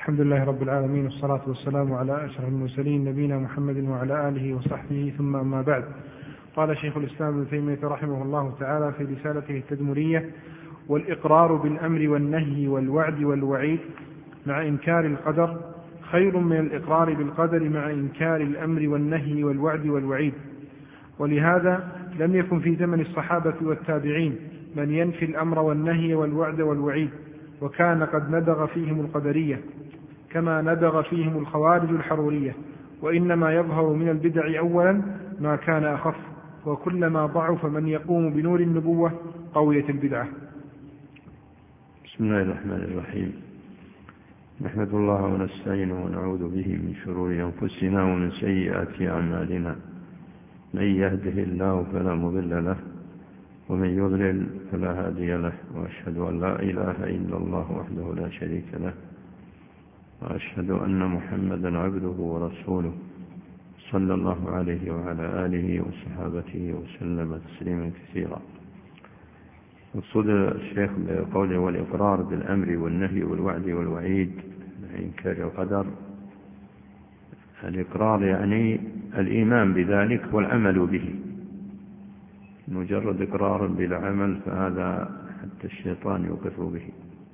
الحمد لله رب العالمين، والصلاة والسلام على أشرف المرسلين نبينا محمد وعلى آله وصحبه، ثم أما بعد. قال شيخ الإسلام ابن تيمية رحمه الله تعالى في رسالته التدمرية: والإقرار بالأمر والنهي والوعد والوعيد مع إنكار القدر خير من الإقرار بالقدر مع إنكار الأمر والنهي والوعد والوعيد. ولهذا لم يكن في زمن الصحابة والتابعين من ينفي الأمر والنهي والوعد والوعيد، وكان قد ندغ فيهم القدرية كما ندغ فيهم الخوارج الحرورية. وإنما يظهر من البدع أولا ما كان أخف، وكلما ضعف من يقوم بنور النبوة قويت البدعة. بسم الله الرحمن الرحيم. نحمد الله ونستعينه ونعوذ به من شرور أنفسنا ومن سيئات أعمالنا. من يهده الله فلا مضل له ومن يضلل فلا هادي له، وأشهد أن لا إله إلا الله وحده لا شريك له، وأشهد أن محمدا عبده ورسوله صلى الله عليه وعلى آله وصحابته وسلم تسليما كثيرا. مقصود الشيخ بقوله والإقرار بالأمر والنهي والوعد والوعيد مع إنكار القدر، الإقرار يعني الإيمان بذلك والعمل به. مجرد إقرار بلا عمل فهذا حتى الشيطان يقر به.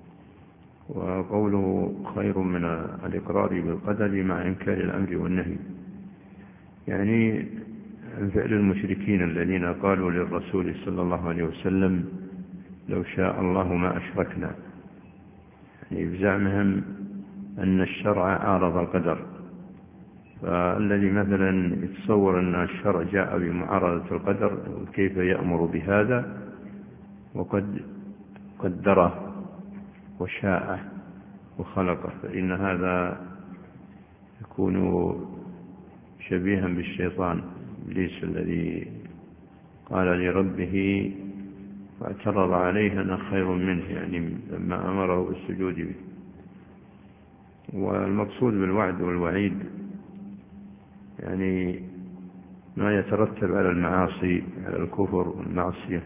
وقوله خير من الإقرار بالقدر مع إنكار الأمر والنهي، يعني فعل المشركين الذين قالوا للرسول صلى الله عليه وسلم لو شاء الله ما أشركنا، يعني بزعمهم أن الشرع عارض القدر. فالذي مثلا يتصور أن الشرع جاء بمعارضة القدر كيف يأمر بهذا وقد قدره وشاءه وخلقه، فإن هذا يكون شبيها بالشيطان إبليس الذي قال لربه فاعترض عليه أنا خير منه، يعني لما أمره بالسجود به. والمقصود بالوعد والوعيد يعني ما يترتب على المعاصي، على الكفر والمعصية،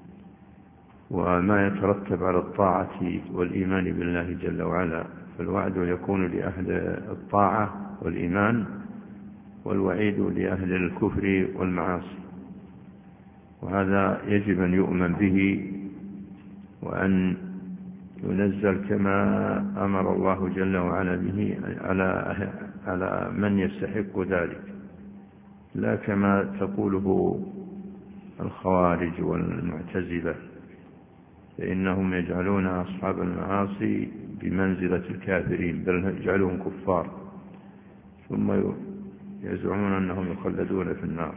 وما يترتب على الطاعة والإيمان بالله جل وعلا. فالوعد يكون لأهل الطاعة والإيمان، والوعيد لأهل الكفر والمعاصي. وهذا يجب أن يؤمن به وأن ينزل كما أمر الله جل وعلا به على من يستحق ذلك، لا كما تقوله الخوارج والمعتزلة، فإنهم يجعلون أصحاب المعاصي بمنزلة الكافرين، بل يجعلهم كفار ثم يزعمون أنهم يخلدون في النار.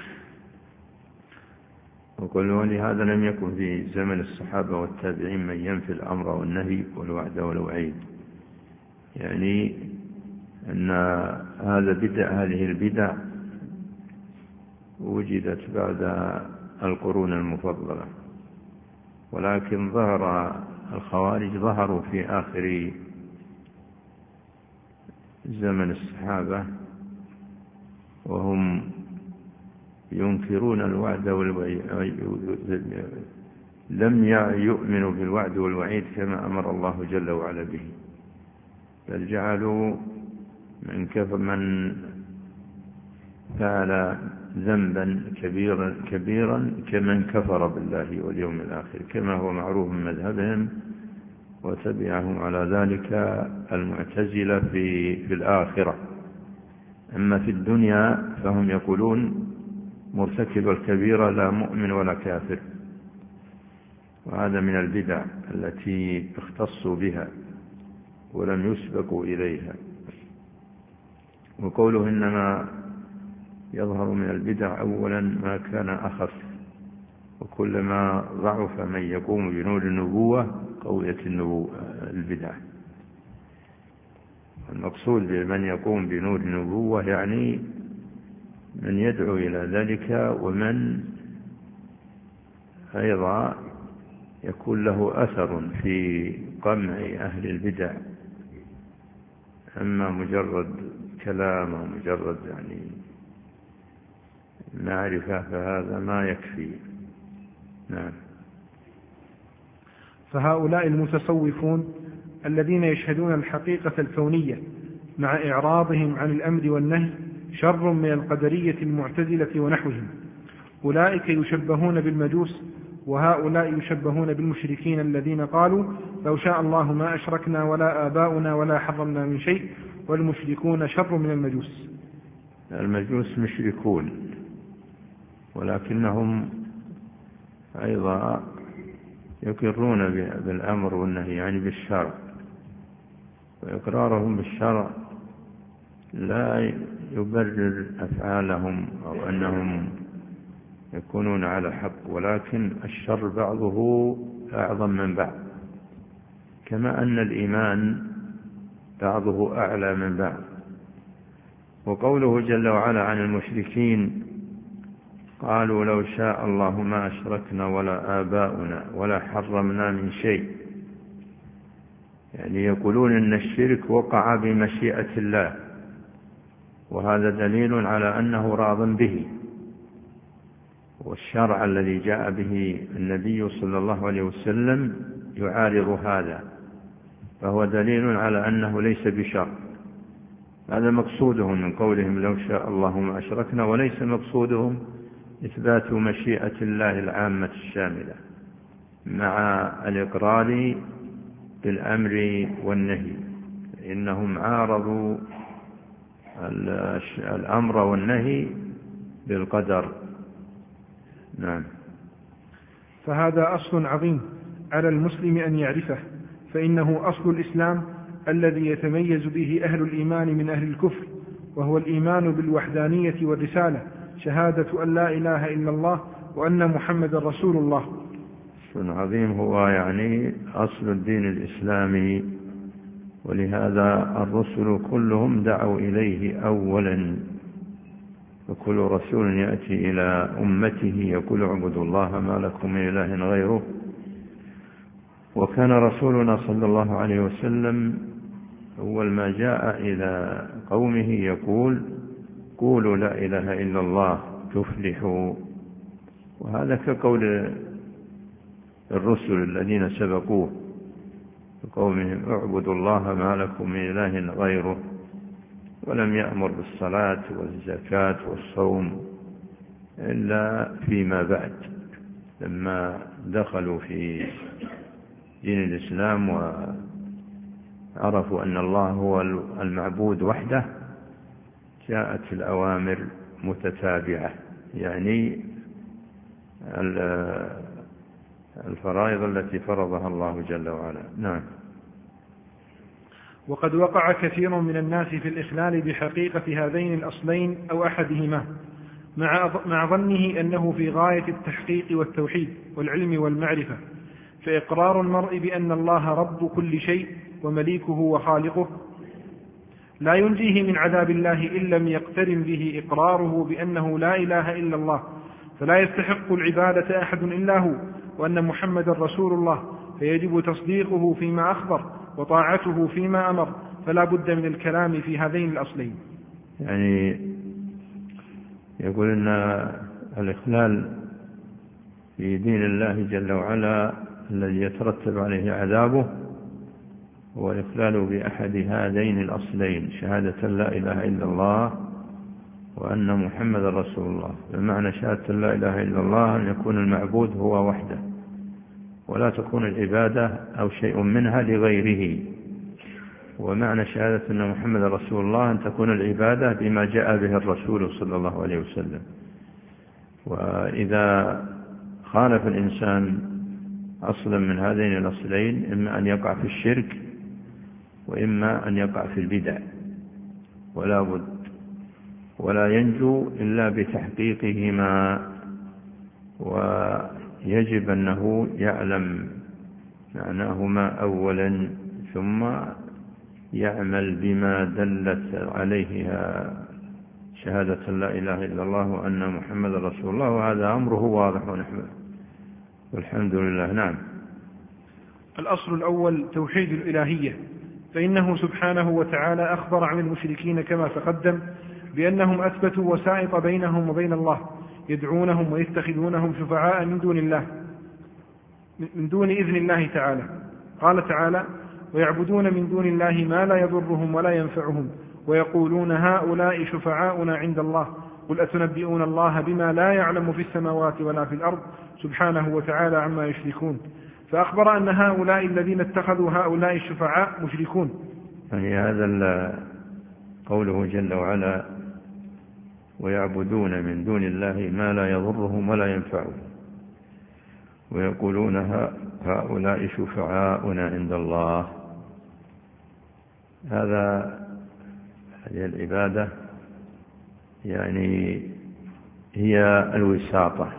وقالوا لهذا لم يكن في زمن الصحابة والتابعين من ينفي الأمر والنهي والوعد والوعيد، يعني أن هذه البدع وجدت بعد القرون المفضلة، ولكن ظهر الخوارج ظهروا في آخر زمن الصحابة، وهم ينكرون الوعد والوعيد، لم يؤمنوا بالوعد والوعيد كما أمر الله جل وعلا به، بل جعلوا من فعل ذنبا كبيرا كمن كفر بالله واليوم الآخر، كما هو معروف من مذهبهم، وتبعهم على ذلك المعتزلة في الآخرة. أما في الدنيا فهم يقولون مرتكب الكبيرة لا مؤمن ولا كافر، وهذا من البدع التي اختصوا بها ولم يسبقوا إليها. وقوله إنما يظهر من البدع أولا ما كان أخف، وكلما ضعف من يقوم بنور النبوة قويت البدع. المقصود بمن يقوم بنور النبوة يعني من يدعو إلى ذلك، ومن أيضا يكون له أثر في قمع أهل البدع. أما مجرد كلام ومجرد يعني معرفة فهذا ما يكفي. نعم. فهؤلاء المتصوفون الذين يشهدون الحقيقة الكونية مع إعراضهم عن الأمر والنهي شر من القدرية المعتزلة ونحوهم. أولئك يشبهون بالمجوس، وهؤلاء يشبهون بالمشركين الذين قالوا لو شاء الله ما أشركنا ولا آباؤنا ولا حرمنا من شيء، والمشركون شر من المجوس. المجوس مشركون، ولكنهم أيضا يقرون بالأمر والنهي، يعني بالشرع، وإقرارهم بالشرع لا يبرر أفعالهم أو أنهم يكونون على حق، ولكن الشر بعضه أعظم من بعض، كما أن الإيمان بعضه أعلى من بعض. وقوله جل وعلا عن المشركين قالوا لو شاء الله ما أشركنا ولا آباؤنا ولا حرمنا من شيء، يعني يقولون إن الشرك وقع بمشيئة الله، وهذا دليل على أنه راض به. والشرع الذي جاء به النبي صلى الله عليه وسلم يعارض هذا، فهو دليل على أنه ليس بشر. هذا مقصودهم من قولهم لو شاء الله ما أشركنا، وليس مقصودهم إثبات مشيئة الله العامة الشاملة مع الإقرار بالأمر والنهي، إنهم عارضوا الأمر والنهي بالقدر. نعم. فهذا أصل عظيم على المسلم أن يعرفه، فإنه أصل الإسلام الذي يتميز به أهل الإيمان من أهل الكفر، وهو الإيمان بالوحدانية والرسالة، شهادة أن لا إله إلا الله وأن محمد رسول الله. أصل عظيم هو يعني أصل الدين الإسلامي، ولهذا الرسل كلهم دعوا إليه أولا، وكل رسول يأتي إلى أمته يقول اعبدوا الله ما لكم من إله غيره. وكان رسولنا صلى الله عليه وسلم أول ما جاء إلى قومه يقول قولوا لا إله إلا الله تفلحوا. وهذا كقول الرسل الذين سبقوه قومهم اعبدوا الله ما لكم من إله غيره، ولم يأمر بالصلاة والزكاة والصوم إلا فيما بعد، لما دخلوا في دين الإسلام وعرفوا أن الله هو المعبود وحده جاءت الأوامر متتابعة، يعني الفرائض التي فرضها الله جل وعلا. نعم. وقد وقع كثير من الناس في الإخلال بحقيقة هذين الأصلين أو أحدهما، مع ظنه أنه في غاية التحقيق والتوحيد والعلم والمعرفة، فإقرار المرء بأن الله رب كل شيء ومليكه وخالقه لا ينجيه من عذاب الله إن لم يقترن به إقراره بأنه لا إله إلا الله، فلا يستحق العبادة أحد إلا هو، وأن محمد رسول الله، فيجب تصديقه فيما أخبر وطاعته فيما أمر، فلا بد من الكلام في هذين الأصلين. يعني يقول أن الإخلال في دين الله جل وعلا الذي يترتب عليه عذابه هو الإخلال بأحد هذين الأصلين، شهادة لا إله إلا الله وأن محمد رسول الله. بمعنى شهادة لا إله إلا الله أن يكون المعبود هو وحده، ولا تكون العبادة أو شيء منها لغيره. ومعنى شهادة أن محمد رسول الله أن تكون العبادة بما جاء به الرسول صلى الله عليه وسلم. وإذا خالف الإنسان أصلا من هذين الأصلين إما أن يقع في الشرك وإما أن يقع في البدع، ولا بد، ولا ينجو إلا بتحقيقهما. ويجب أنه يعلم معناهما أولا، ثم يعمل بما دلت عليه شهادة لا إله إلا الله وأن محمد رسول الله، وهذا أمره واضح ونحمد والحمد لله. نعم. الأصل الأول توحيد الإلهية، فإنه سبحانه وتعالى أخبر عن المشركين كما تقدم بأنهم أثبتوا وسائط بينهم وبين الله، يدعونهم ويتخذونهم شفعاء من دون الله، من دون إذن الله تعالى. قال تعالى ويعبدون من دون الله ما لا يضرهم ولا ينفعهم ويقولون هؤلاء شفعاؤنا عند الله قل أتنبئون الله بما لا يعلم في السماوات ولا في الأرض سبحانه وتعالى عما يشركون. فأخبر أن هؤلاء الذين اتخذوا هؤلاء الشفعاء مشركون. يعني هذا قوله جل وعلا ويعبدون من دون الله ما لا يضرهم ولا ينفعهم ويقولون هؤلاء شفعاؤنا عند الله. هذه العبادة يعني هي الوساطة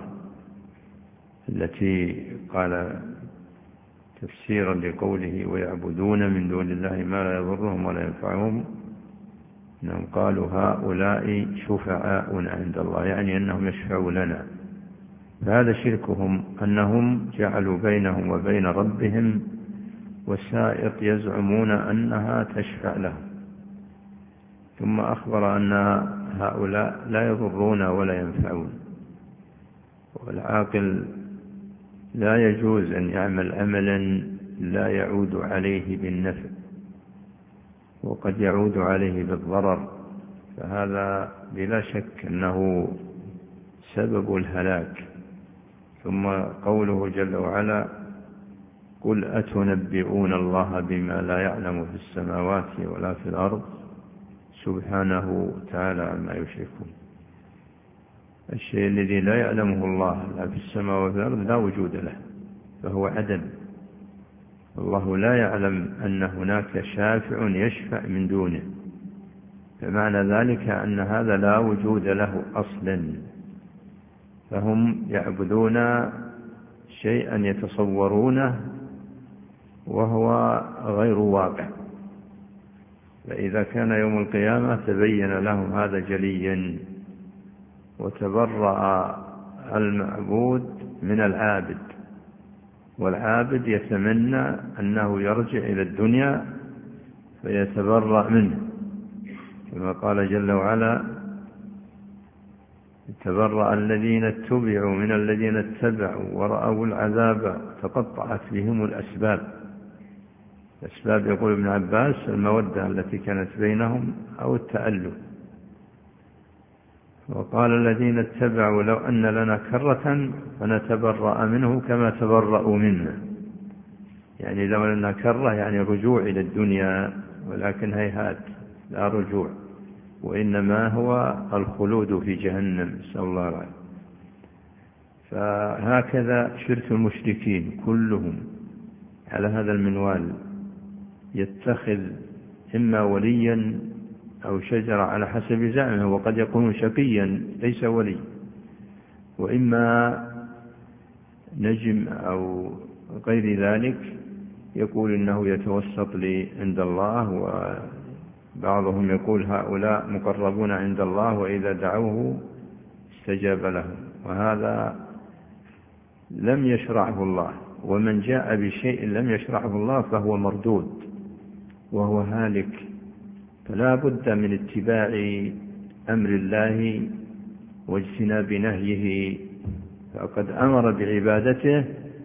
التي قال تفسيرا لقوله ويعبدون من دون الله ما لا يضرهم ولا ينفعهم إنهم قالوا هؤلاء شفعاؤنا عند الله، يعني أنهم يشفعوا لنا. فهذا شركهم أنهم جعلوا بينهم وبين ربهم وسائط يزعمون أنها تشفع لهم، ثم أخبر أن هؤلاء لا يضرون ولا ينفعون. والعاقل لا يجوز أن يعمل عملا لا يعود عليه بالنفع وقد يعود عليه بالضرر، فهذا بلا شك أنه سبب الهلاك. ثم قوله جل وعلا قل أتنبئون الله بما لا يعلم في السماوات ولا في الأرض سبحانه تعالى عما يشركون. الشيء الذي لا يعلمه الله لا في السماء وفي الأرض لا وجود له، فهو عدم. الله لا يعلم أن هناك شافع يشفع من دونه، فمعنى ذلك أن هذا لا وجود له أصلا. فهم يعبدون شيئا يتصورونه وهو غير واقع، فإذا كان يوم القيامة تبين لهم هذا جليا وتبرأ المعبود من العابد، والعابد يتمنى أنه يرجع إلى الدنيا فيتبرأ منه، كما قال جل وعلا تبرأ الذين اتبعوا من الذين اتبعوا ورأوا العذاب تقطعت بهم الأسباب. الأسباب يقول ابن عباس المودة التي كانت بينهم أو التألف. وقال الذين اتبعوا لو أن لنا كرة فنتبرأ منه كما تبرأوا منا، يعني لو لنا كرة يعني رجوع إلى الدنيا، ولكن هيهات لا رجوع، وإنما هو الخلود في جهنم، نسأل الله العافية. فهكذا شرك المشركين كلهم على هذا المنوال، يتخذ إما وليا أو شجرة على حسب زعمه، وقد يكون شقيا ليس ولي، وإما نجم أو غير ذلك يقول إنه يتوسط لي عند الله، وبعضهم يقول هؤلاء مقربون عند الله وإذا دعوه استجاب لهم، وهذا لم يشرعه الله. ومن جاء بشيء لم يشرعه الله فهو مردود وهو هالك، فلا بد من اتباع أمر الله واجتناب نهيه. فقد أمر بعبادته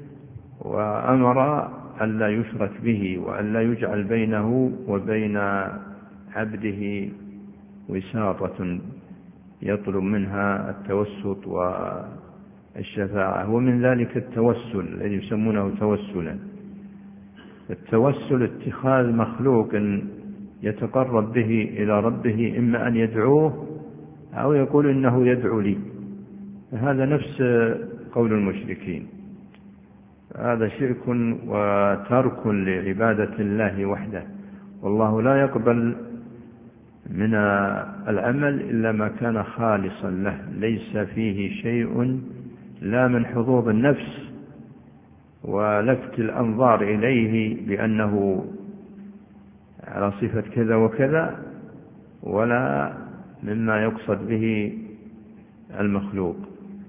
وأمر أن لا يشرك به وأن لا يجعل بينه وبين عبده وساطة يطلب منها التوسط والشفاعة. ومن ذلك التوسل الذي يسمونه توسلا. التوسل اتخاذ مخلوق يتقرب به إلى ربه، إما أن يدعوه أو يقول إنه يدعو لي، هذا نفس قول المشركين. هذا شرك وترك لعبادة الله وحده، والله لا يقبل من العمل إلا ما كان خالصا له، ليس فيه شيء لا من حظوظ النفس ولفت الأنظار إليه بأنه على صفة كذا وكذا، ولا مما يقصد به المخلوق.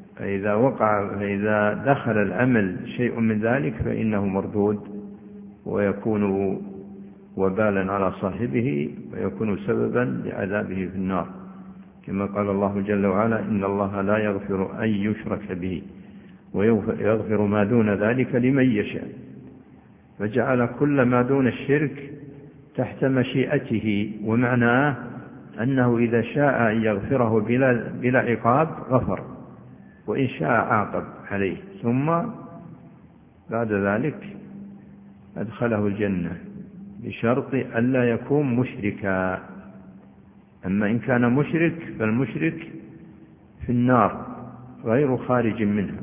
فإذا دخل العمل شيء من ذلك فإنه مردود ويكون وبالا على صاحبه ويكون سببا لعذابه في النار، كما قال الله جل وعلا إن الله لا يغفر أن يشرك به ويغفر ما دون ذلك لمن يشاء. فجعل كل ما دون الشرك تحت مشيئته، ومعناه أنه إذا شاء أن يغفره بلا عقاب غفر، وإن شاء عاقب عليه، ثم بعد ذلك أدخله الجنة بشرط ألا يكون مشركا. أما إن كان مشرك فالمشرك في النار غير خارج منها.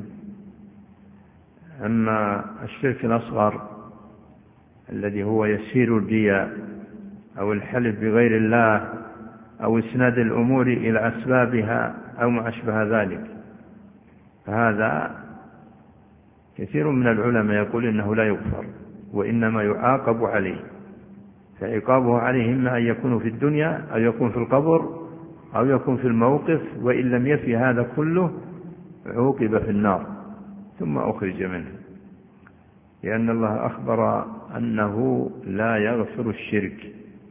أما الشرك الأصغر الذي هو يسير الرياء أو الحلف بغير الله أو إسناد الأمور إلى أسبابها أو ما أشبه ذلك، فهذا كثير من العلماء يقول إنه لا يغفر وإنما يعاقب عليه، فعقابه عليه إما أن يكون في الدنيا أو يكون في القبر أو يكون في الموقف، وإن لم يفي هذا كله عوقب في النار ثم أخرج منه، لأن الله أخبر أنه لا يغفر الشرك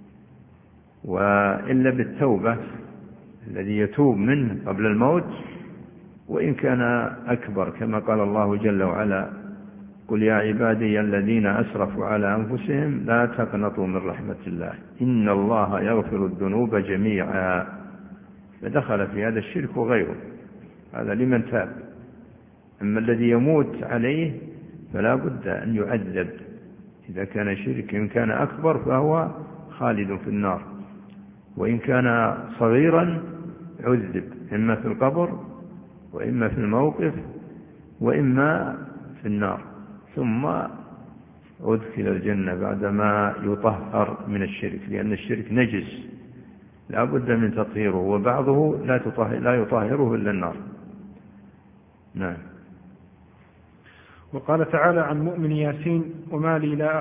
وإلا بالتوبة، الذي يتوب منه قبل الموت وإن كان أكبر، كما قال الله جل وعلا: قل يا عبادي الذين أسرفوا على أنفسهم لا تقنطوا من رحمة الله إن الله يغفر الذنوب جميعا. فدخل في هذا الشرك وغيره، هذا لمن تاب. أما الذي يموت عليه فلا بد أن يعذب إذا كان شرك، إن كان أكبر فهو خالد في النار، وإن كان صغيرا عذب إما في القبر وإما في الموقف وإما في النار، ثم أدخل الجنة بعدما يطهر من الشرك، لأن الشرك نجس لا بد من تطهيره، وبعضه لا يطهره إلا النار. نعم. وقال تعالى عن مؤمن ياسين: وما لي لا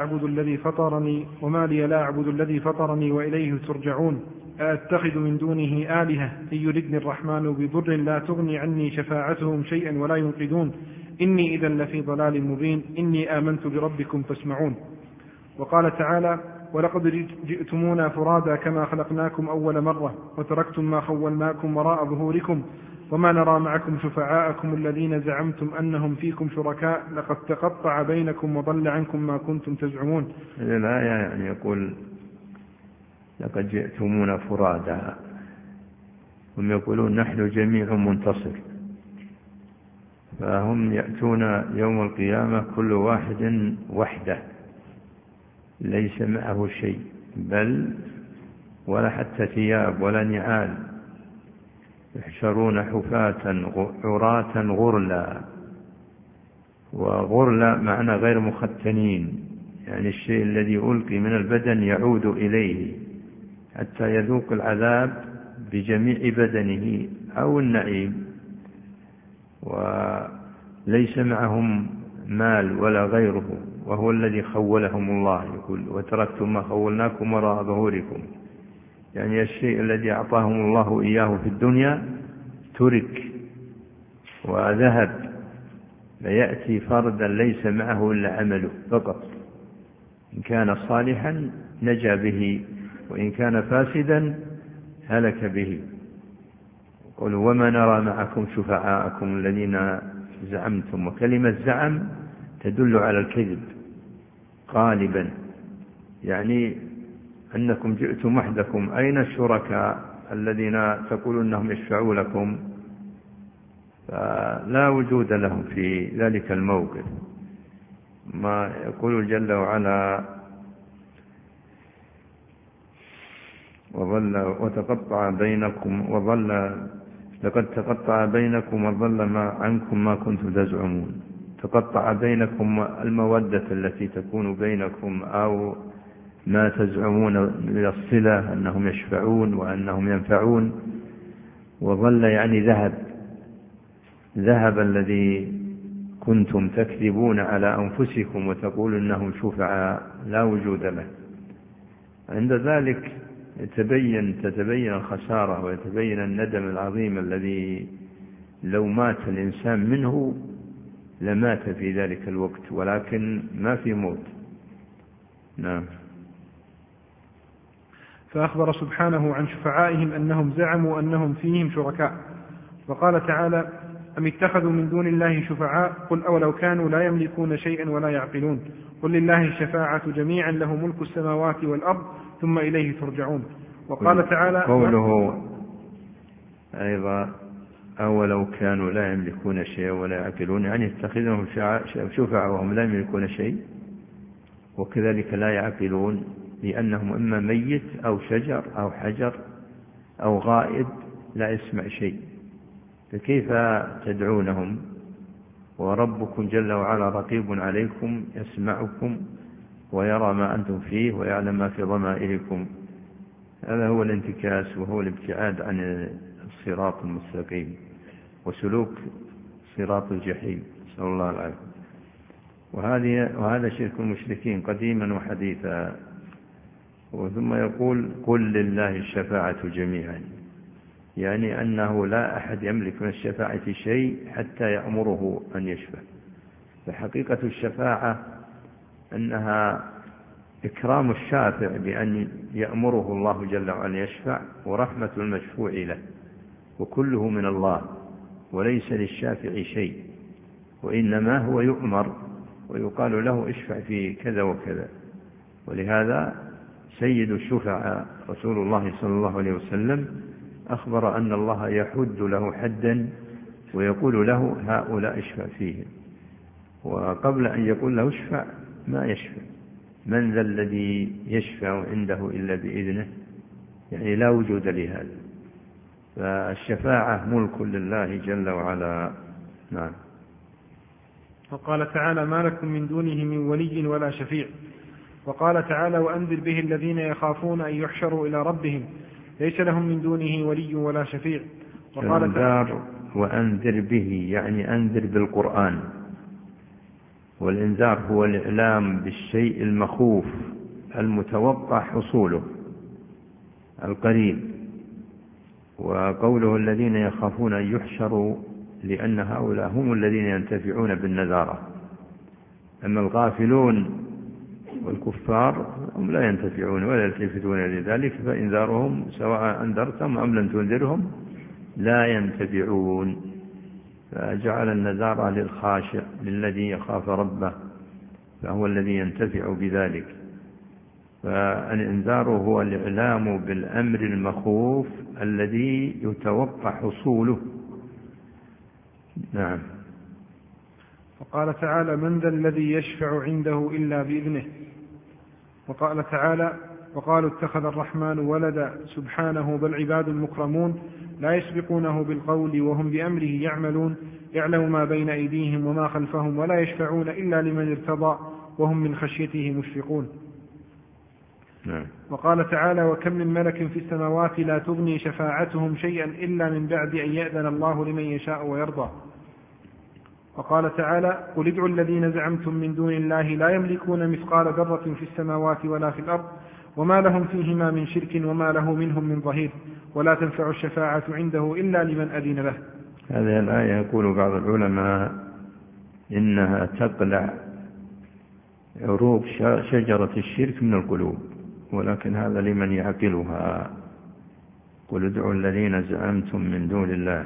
أعبد الذي فطرني وإليه ترجعون، أأتخذ من دونه آلهة إن يردني الرحمن بضر لا تغني عني شفاعتهم شيئا ولا ينقذون إني إذا لفي ضلال مبين إني آمنت بربكم فاسمعون. وقال تعالى: ولقد جئتمونا فرادا كما خلقناكم أول مرة وتركتم ما خولناكم وراء ظهوركم وما نرى معكم شفعاءكم الذين زعمتم أنهم فيكم شركاء لقد تقطع بينكم وضل عنكم ما كنتم تزعمون. الآية يعني يقول: لقد جئتمونا فرادا، هم يقولون نحن جميع منتصر، فهم يأتون يوم القيامة كل واحد وحده ليس معه شيء، بل ولا حتى ثياب ولا نعال، يحشرون حفاة عراة غرلا، وغرلا معنى غير مختنين، يعني الشيء الذي ألقي من البدن يعود إليه حتى يذوق العذاب بجميع بدنه أو النعيم، وليس معهم مال ولا غيره، وهو الذي خولهم الله. يقول: وتركتم ما خولناكم وراء ظهوركم، يعني الشيء الذي أعطاهم الله إياه في الدنيا ترك وذهب، فيأتي فردا ليس معه إلا عمله فقط، إن كان صالحا نجا به وإن كان فاسدا هلك به. قالوا: وما نرى معكم شفعاءكم الذين زعمتم، وكلمة زعم تدل على الكذب غالبا، يعني أنكم جئتم وحدكم، أين الشركاء الذين تقولون أنهم يشفعوا لكم؟ فلا وجود لهم في ذلك الموقف. ما يقول جل وعلا: وتقطع بينكم لقد تقطع بينكم وضل عنكم ما كنتم تزعمون. تقطع بينكم المودة التي تكون بينكم أو ما تزعمون من الصلة أنهم يشفعون وأنهم ينفعون، وظل يعني ذهب الذي كنتم تكذبون على أنفسكم وتقول إنهم شفعاء، لا وجود له. عند ذلك تتبين الخسارة ويتبين الندم العظيم الذي لو مات الإنسان منه لمات في ذلك الوقت، ولكن ما في موت. نعم. فأخبر سبحانه عن شفعائهم أنهم زعموا أنهم فيهم شركاء. وقال تعالى: أم اتخذوا من دون الله شفعاء قل أولو كانوا لا يملكون شيئا ولا يعقلون قل لله الشفاعة جميعا له ملك السماوات والأرض ثم إليه ترجعون. وقال تعالى قوله أيضا أولو كانوا لا يملكون شيئا ولا يعقلون، يعني اتخذهم شفعاء وهم لا يملكون شيء وكذلك لا يعقلون، لأنهم إما ميت أو شجر أو حجر أو غائب لا يسمع شيء، فكيف تدعونهم وربكم جل وعلا رقيب عليكم يسمعكم ويرى ما أنتم فيه ويعلم ما في ضمائركم؟ هذا هو الانتكاس وهو الابتعاد عن الصراط المستقيم وسلوك صراط الجحيم، نسأل الله العافية. وهذا شرك المشركين قديما وحديثا. ثم يقول قل لله الشفاعة جميعا، يعني أنه لا أحد يملك من الشفاعة شيء حتى يأمره أن يشفع. فحقيقة الشفاعة أنها إكرام الشافع بأن يأمره الله جل وعلا يشفع، ورحمة المشفوع له، وكله من الله وليس للشافع شيء، وإنما هو يؤمر ويقال له اشفع في كذا وكذا. ولهذا سيد الشفعاء رسول الله صلى الله عليه وسلم أخبر أن الله يحد له حدا ويقول له هؤلاء اشفع فيهم، وقبل أن يقول له اشفع ما يشفع. من ذا الذي يشفع عنده إلا بإذنه، يعني لا وجود لهذا. فالشفاعة ملك لله جل وعلا. نعم. وقال تعالى ما لكم من دونه من ولي ولا شفيع. وقال تعالى وأنذر به الذين يخافون أن يحشروا إلى ربهم ليس لهم من دونه ولي ولا شفيع. وقال تعالى وأنذر به، يعني أنذر بالقرآن، والإنذار هو الإعلام بالشيء المخوف المتوقع حصوله القريب. وقوله الذين يخافون أن يحشروا لأن هؤلاء هم الذين ينتفعون بالنذارة، أما الغافلون والكفار هم لا ينتفعون ولا يلتفتون لذلك، فإنذارهم سواء أنذرتم أم لم تنذرهم لا ينتفعون. فجعل النذارة للخاشع للذي يخاف ربه، فهو الذي ينتفع بذلك. فالإنذار هو الإعلام بالأمر المخوف الذي يتوقع حصوله. نعم. وقال تعالى من ذا الذي يشفع عنده إلا بإذنه. وقال تعالى وقالوا اتخذ الرحمن ولدا سبحانه بل عباد مكرمون لا يسبقونه بالقول وهم بأمره يعملون يعلم ما بين أيديهم وما خلفهم ولا يشفعون إلا لمن ارتضى وهم من خشيته مشفقون. وقال تعالى وكم من ملك في السماوات لا تغني شفاعتهم شيئا إلا من بعد أن يأذن الله لمن يشاء ويرضى. وقال تعالى قل ادعوا الذين زعمتم من دون الله لا يملكون مثقال ذرة في السماوات ولا في الأرض وما لهم فيهما من شرك وما له منهم من ظهير ولا تنفع الشفاعة عنده إلا لمن أذن له. هذه الآية يقول بعض العلماء إنها تقلع عروق شجرة الشرك من القلوب، ولكن هذا لمن يعقلها. قل ادعوا الذين زعمتم من دون الله،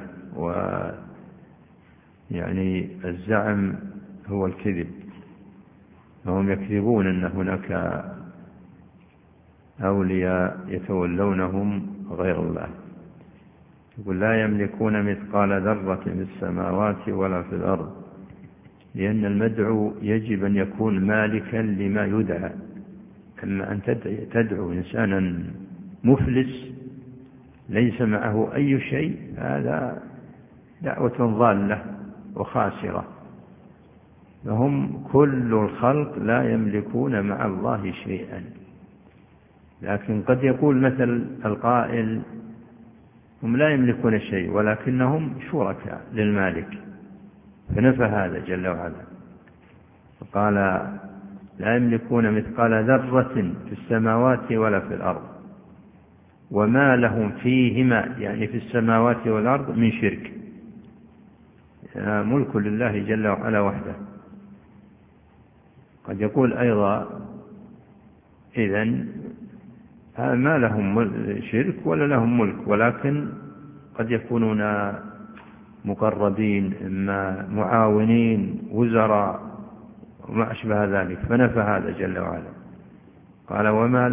يعني الزعم هو الكذب، فهم يكذبون أن هناك أولياء يتولونهم غير الله. يقول لا يملكون مثقال ذرة في السماوات ولا في الأرض، لأن المدعو يجب أن يكون مالكا لما يدعى. أما أن تدعو إنسانا مفلس ليس معه أي شيء، هذا دعوة ضالة وخاسرة. فهم كل الخلق لا يملكون مع الله شيئا، لكن قد يقول مثل القائل هم لا يملكون شيء ولكنهم شركاء للمالك، فنفى هذا جل وعلا فقال لا يملكون مثقال ذرة في السماوات ولا في الأرض وما لهم فيهما، يعني في السماوات والأرض، من شرك. ملك لله جل وعلا وحده. قد يقول أيضا إذن ما لهم شرك ولا لهم ملك، ولكن قد يكونون مقربين، إما معاونين، وزراء وما أشبه ذلك، فنفى هذا جل وعلا. قال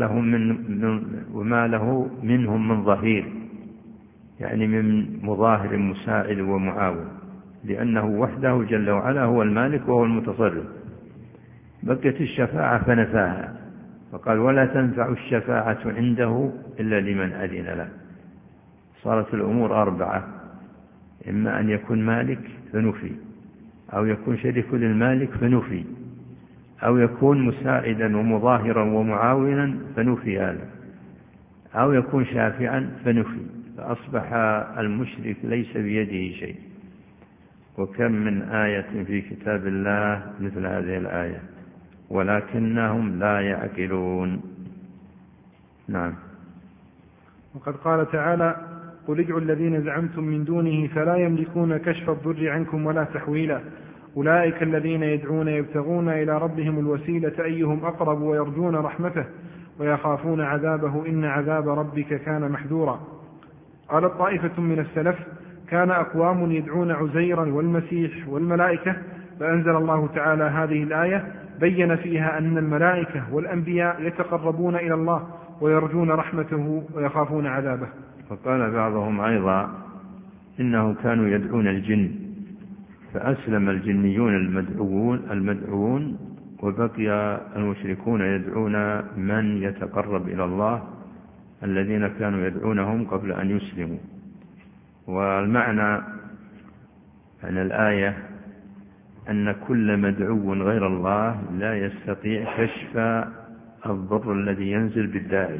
وما له منهم من ظهير، يعني من مظاهر مساعد ومعاون، لأنه وحده جل وعلا هو المالك وهو المتصرف. بقت الشفاعة فنفاها، فقال ولا تنفع الشفاعة عنده إلا لمن أذن له. صارت الأمور أربعة: إما أن يكون مالك فنفي، أو يكون شريك للمالك فنفي، أو يكون مساعدا ومظاهرا ومعاونا فنفي هذا، أو يكون شافعا فنفي، فأصبح المشرك ليس بيده شيء. وكم من آية في كتاب الله مثل هذه الآية ولكنهم لا يعقلون. نعم. وقد قال تعالى: قل ادعوا الذين زعمتم من دونه فلا يملكون كشف الضر عنكم ولا تحويلا أولئك الذين يدعون يبتغون إلى ربهم الوسيلة أيهم أقرب ويرجون رحمته ويخافون عذابه إن عذاب ربك كان محذورا. قالت طائفة من السلف: كان أقوام يدعون عزيرا والمسيح والملائكة، فأنزل الله تعالى هذه الآية بين فيها أن الملائكة والأنبياء يتقربون إلى الله ويرجون رحمته ويخافون عذابه. فقال بعضهم أيضا إنه كانوا يدعون الجن، فأسلم الجنيون المدعوون، وبقي المشركون يدعون من يتقرب إلى الله الذين كانوا يدعونهم قبل أن يسلموا. والمعنى عن الآية أن كل مدعو غير الله لا يستطيع كشف الضر الذي ينزل بالداعي،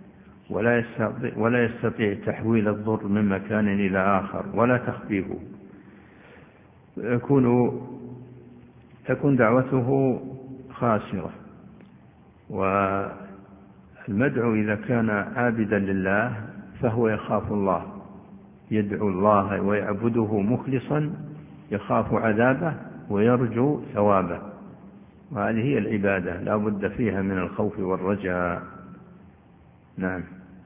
ولا يستطيع تحويل الضر من مكان إلى آخر ولا تخفيفه. تكون دعوته خاسرة. والمدعو إذا كان عابدا لله فهو يخاف الله، يدعو الله ويعبده مخلصا، يخاف عذابه ويرجو ثوابه، وهذه هي العبادة لا بد فيها من الخوف والرجاء. نعم.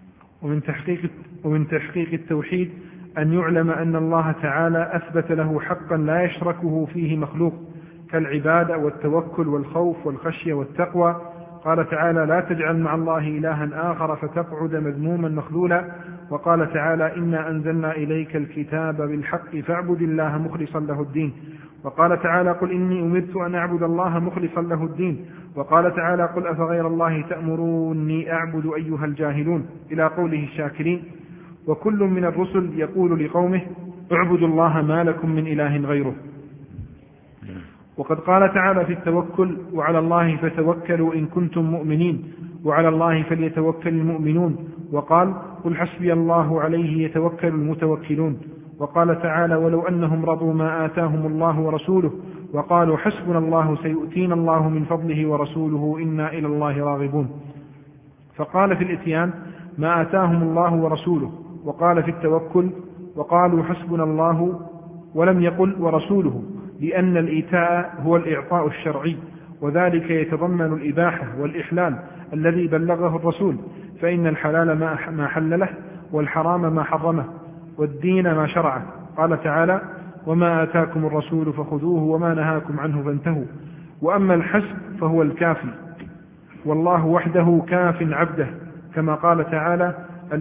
ومن تحقيق التوحيد أن يعلم أن الله تعالى أثبت له حقا لا يشركه فيه مخلوق، كالعبادة والتوكل والخوف والخشية والتقوى. قال تعالى: لا تجعل مع الله إلها آخر فتقعد مذموما مخذولا. وقال تعالى: إنا أنزلنا إليك الكتاب بالحق فاعبد الله مخلصا له الدين. وقال تعالى: قل إني أمرت أن أعبد الله مخلصا له الدين. وقال تعالى: قل أفغير الله تأمروني أعبد أيها الجاهلون، إلى قوله الشاكرين. وكل من الرسل يقول لقومه: اعبدوا الله ما لكم من إله غيره. وقد قال تعالى في التوكل: وعلى الله فتوكلوا إن كنتم مؤمنين وعلى الله فليتوكل المؤمنون. وقال: قل حسبي الله عليه يتوكل المتوكلون. وقال تعالى: ولو أنهم رضوا ما آتاهم الله ورسوله وقالوا حسبنا الله سيؤتينا الله من فضله ورسوله إنا إلى الله راغبون. فقال في الإتيان: ما آتاهم الله ورسوله، وقال في التوكل: وقالوا حسبنا الله، ولم يقل ورسوله، لأن الإيتاء هو الإعطاء الشرعي، وذلك يتضمن الإباحة والإحلال الذي بلغه الرسول، فإن الحلال ما حلله والحرام ما حرمه والدين ما شرعه. قال تعالى: وما آتاكم الرسول فخذوه وما نهاكم عنه فانتهوا. وأما الحسب فهو الكافي، والله وحده كاف عبده، كما قال تعالى: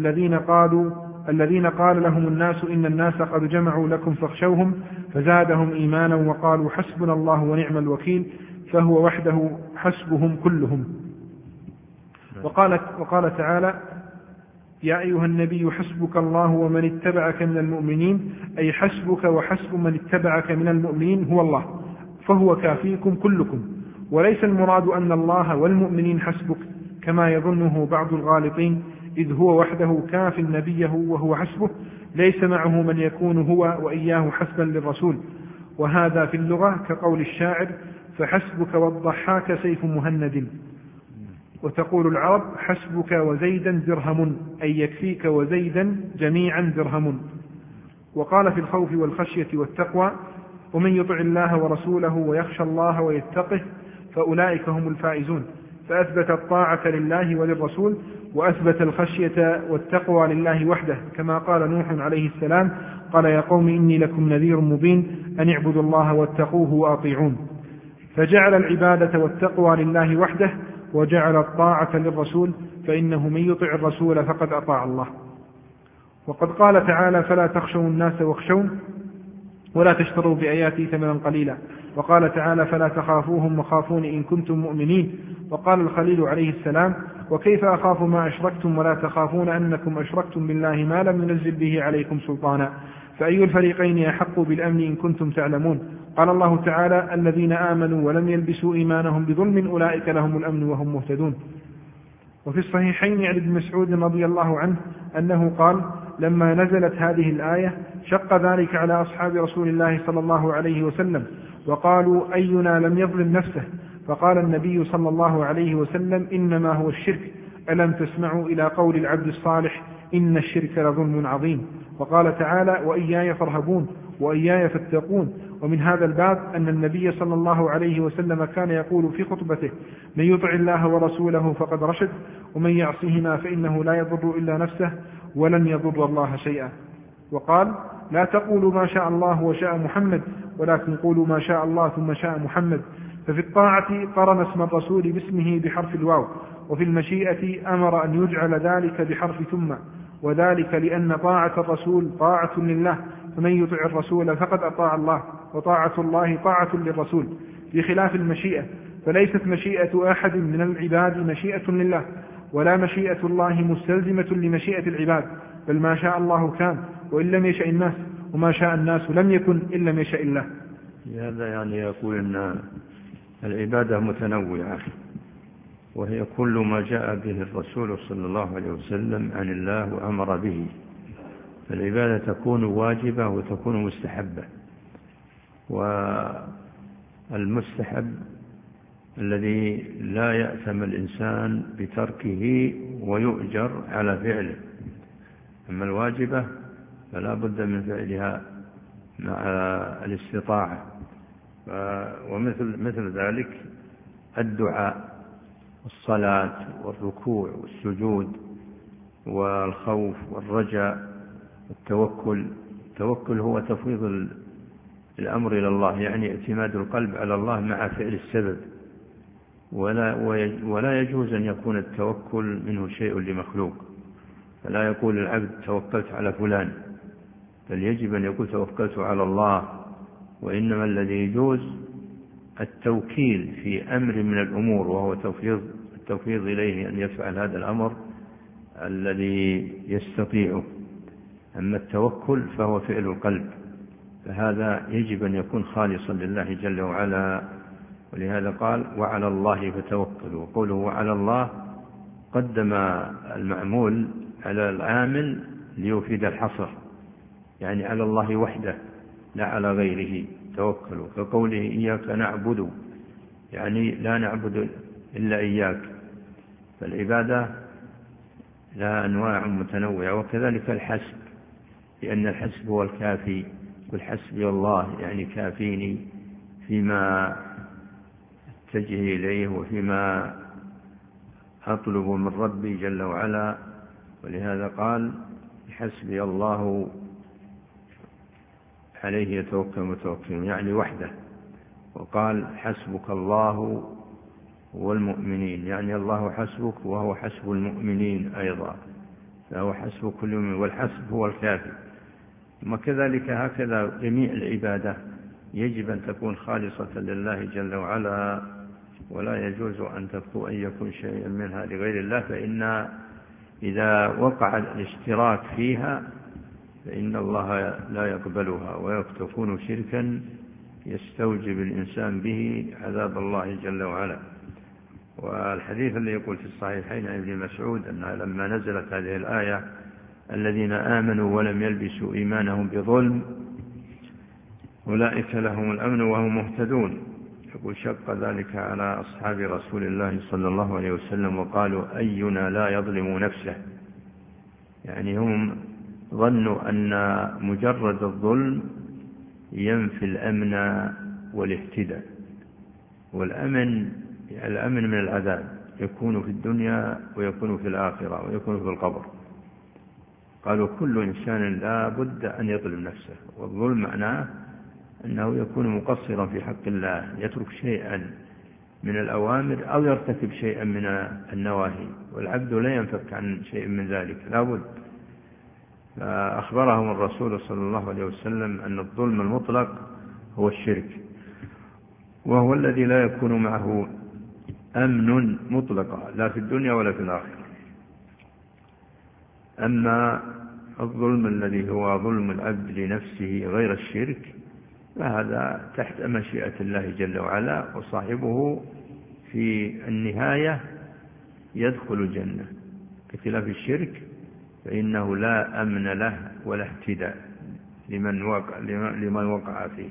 الذين قال لهم الناس إن الناس قد جمعوا لكم فاخشوهم فزادهم إيمانا وقالوا حسبنا الله ونعم الوكيل، فهو وحده حسبهم كلهم. وقال تعالى: يا أيها النبي حسبك الله ومن اتبعك من المؤمنين، أي حسبك وحسب من اتبعك من المؤمنين هو الله، فهو كافيكم كلكم. وليس المراد أن الله والمؤمنين حسبك كما يظنه بعض الغالطين، إذ هو وحده كاف نبيه وهو حسبه، ليس معه من يكون هو وإياه حسبا للرسول. وهذا في اللغة كقول الشاعر: فحسبك والضحاك سيف مهند. وتقول العرب: حسبك وزيدا درهم، أي يكفيك وزيدا جميعا درهم. وقال في الخوف والخشية والتقوى: ومن يطع الله ورسوله ويخشى الله ويتقه فأولئك هم الفائزون. فأثبت الطاعة لله وللرسول، وأثبت الخشية والتقوى لله وحده، كما قال نوح عليه السلام: قال يا قوم إني لكم نذير مبين أن اعبدوا الله واتقوه وأطيعون. فجعل العبادة والتقوى لله وحده، وجعل الطاعة للرسول، فإنه من يطع الرسول فقد أطاع الله. وقد قال تعالى فلا تخشوا الناس واخشون ولا تشتروا بآياتي ثمنا قليلا. وقال تعالى فلا تخافوهم وخافون إن كنتم مؤمنين. وقال الخليل عليه السلام وكيف أخاف ما أشركتم ولا تخافون أنكم أشركتم بالله ما لم ينزل به عليكم سلطانا فأي الفريقين أحق بالأمن إن كنتم تعلمون. قال الله تعالى الذين آمنوا ولم يلبسوا إيمانهم بظلم أولئك لهم الأمن وهم مهتدون. وفي الصحيحين عن ابن مسعود رضي الله عنه أنه قال لما نزلت هذه الآية شق ذلك على أصحاب رسول الله صلى الله عليه وسلم وقالوا أينا لم يظلم نفسه، فقال النبي صلى الله عليه وسلم إنما هو الشرك، ألم تسمعوا إلى قول العبد الصالح إن الشرك لظلم عظيم. وقال تعالى وإياي فارهبون وإياي فاتقون. ومن هذا الباب أن النبي صلى الله عليه وسلم كان يقول في خطبته من يطع الله ورسوله فقد رشد ومن يعصهما فإنه لا يضر إلا نفسه ولن يضر الله شيئا. وقال لا تقولوا ما شاء الله وشاء محمد ولكن قولوا ما شاء الله ثم شاء محمد. ففي الطاعة قرن اسم الرسول باسمه بحرف الواو، وفي المشيئة أمر أن يجعل ذلك بحرف ثم، وذلك لأن طاعة الرسول طاعة لله، فمن يطع الرسول فقد أطاع الله، وطاعة الله طاعة للرسول، بخلاف المشيئة، فليست مشيئة أحد من العباد مشيئة لله، ولا مشيئة الله مستلزمة لمشيئة العباد، بل ما شاء الله كان وإن لم يشاء الناس، وما شاء الناس لم يكن إن لم يشاء الله. هذا يعني يقول أن العبادة متنوعة، وهي كل ما جاء به الرسول صلى الله عليه وسلم عن الله وأمر به، فالعبادة تكون واجبة وتكون مستحبة. والمستحب الذي لا يأثم الإنسان بتركه ويؤجر على فعله، أما الواجبة فلا بد من فعلها مع الاستطاعة. ومثل ذلك الدعاء والصلاة والركوع والسجود والخوف والرجاء والتوكل. التوكل هو تفويض الأمر إلى الله، يعني اعتماد القلب على الله مع فعل السبب، ولا يجوز أن يكون التوكل منه شيء لمخلوق، فلا يقول العبد توكلت على فلان، بل يجب أن يقول توكلت على الله. وإنما الذي يجوز التوكيل في أمر من الأمور، وهو التوفيض إليه أن يفعل هذا الأمر الذي يستطيعه. أما التوكل فهو فعل القلب، فهذا يجب أن يكون خالصا لله جل وعلا. ولهذا قال وعلى الله فتوكلوا، وقوله وعلى الله قدم المعمول على العامل ليفيد الحصر، يعني على الله وحده لا على غيره توكلوا، كقوله إياك نعبد، يعني لا نعبد إلا إياك. فالعبادة لها أنواع متنوعة، وكذلك الحسب، لأن الحسب هو الكافي، قل حسبي الله يعني كافيني فيما اتجه إليه وفيما أطلب من ربي جل وعلا. ولهذا قال حسبي الله عليه يتوكل المتوكلون، يعني وحده. وقال حسبك الله والمؤمنين، يعني الله حسبك وهو حسب المؤمنين أيضا، فهو حسب كل مؤمن، والحسب هو الكافي. وكذلك هكذا جميع العبادة يجب أن تكون خالصة لله جل وعلا، ولا يجوز أن يكون شيئا منها لغير الله، فإن إذا وقع الاشتراك فيها فإن الله لا يقبلها، وتكون شركا يستوجب الإنسان به عذاب الله جل وعلا. والحديث الذي يقول في الصحيحين عن ابن مسعود أنها لما نزلت هذه الآية الذين آمنوا ولم يلبسوا إيمانهم بظلم أولئك لهم الأمن وهم مهتدون، يقول شق ذلك على أصحاب رسول الله صلى الله عليه وسلم وقالوا أينا لا يظلم نفسه، يعني هم ظنوا أن مجرد الظلم ينفي الأمن والاهتداء، والأمن الأمن من العذاب يكون في الدنيا ويكون في الآخرة ويكون في القبر. قالوا كل إنسان لا بد أن يظلم نفسه، والظلم معناه أنه يكون مقصرا في حق الله، يترك شيئا من الأوامر أو يرتكب شيئا من النواهي، والعبد لا ينفك عن شيء من ذلك لا بد. فأخبرهم الرسول صلى الله عليه وسلم أن الظلم المطلق هو الشرك، وهو الذي لا يكون معه أمن مطلقا لا في الدنيا ولا في الآخرة. أما الظلم الذي هو ظلم العبد لنفسه غير الشرك فهذا تحت مشيئة الله جل وعلا، وصاحبه في النهاية يدخل الجنة، بخلاف الشرك فإنه لا أمن له ولا اهتداء لمن وقع فيه.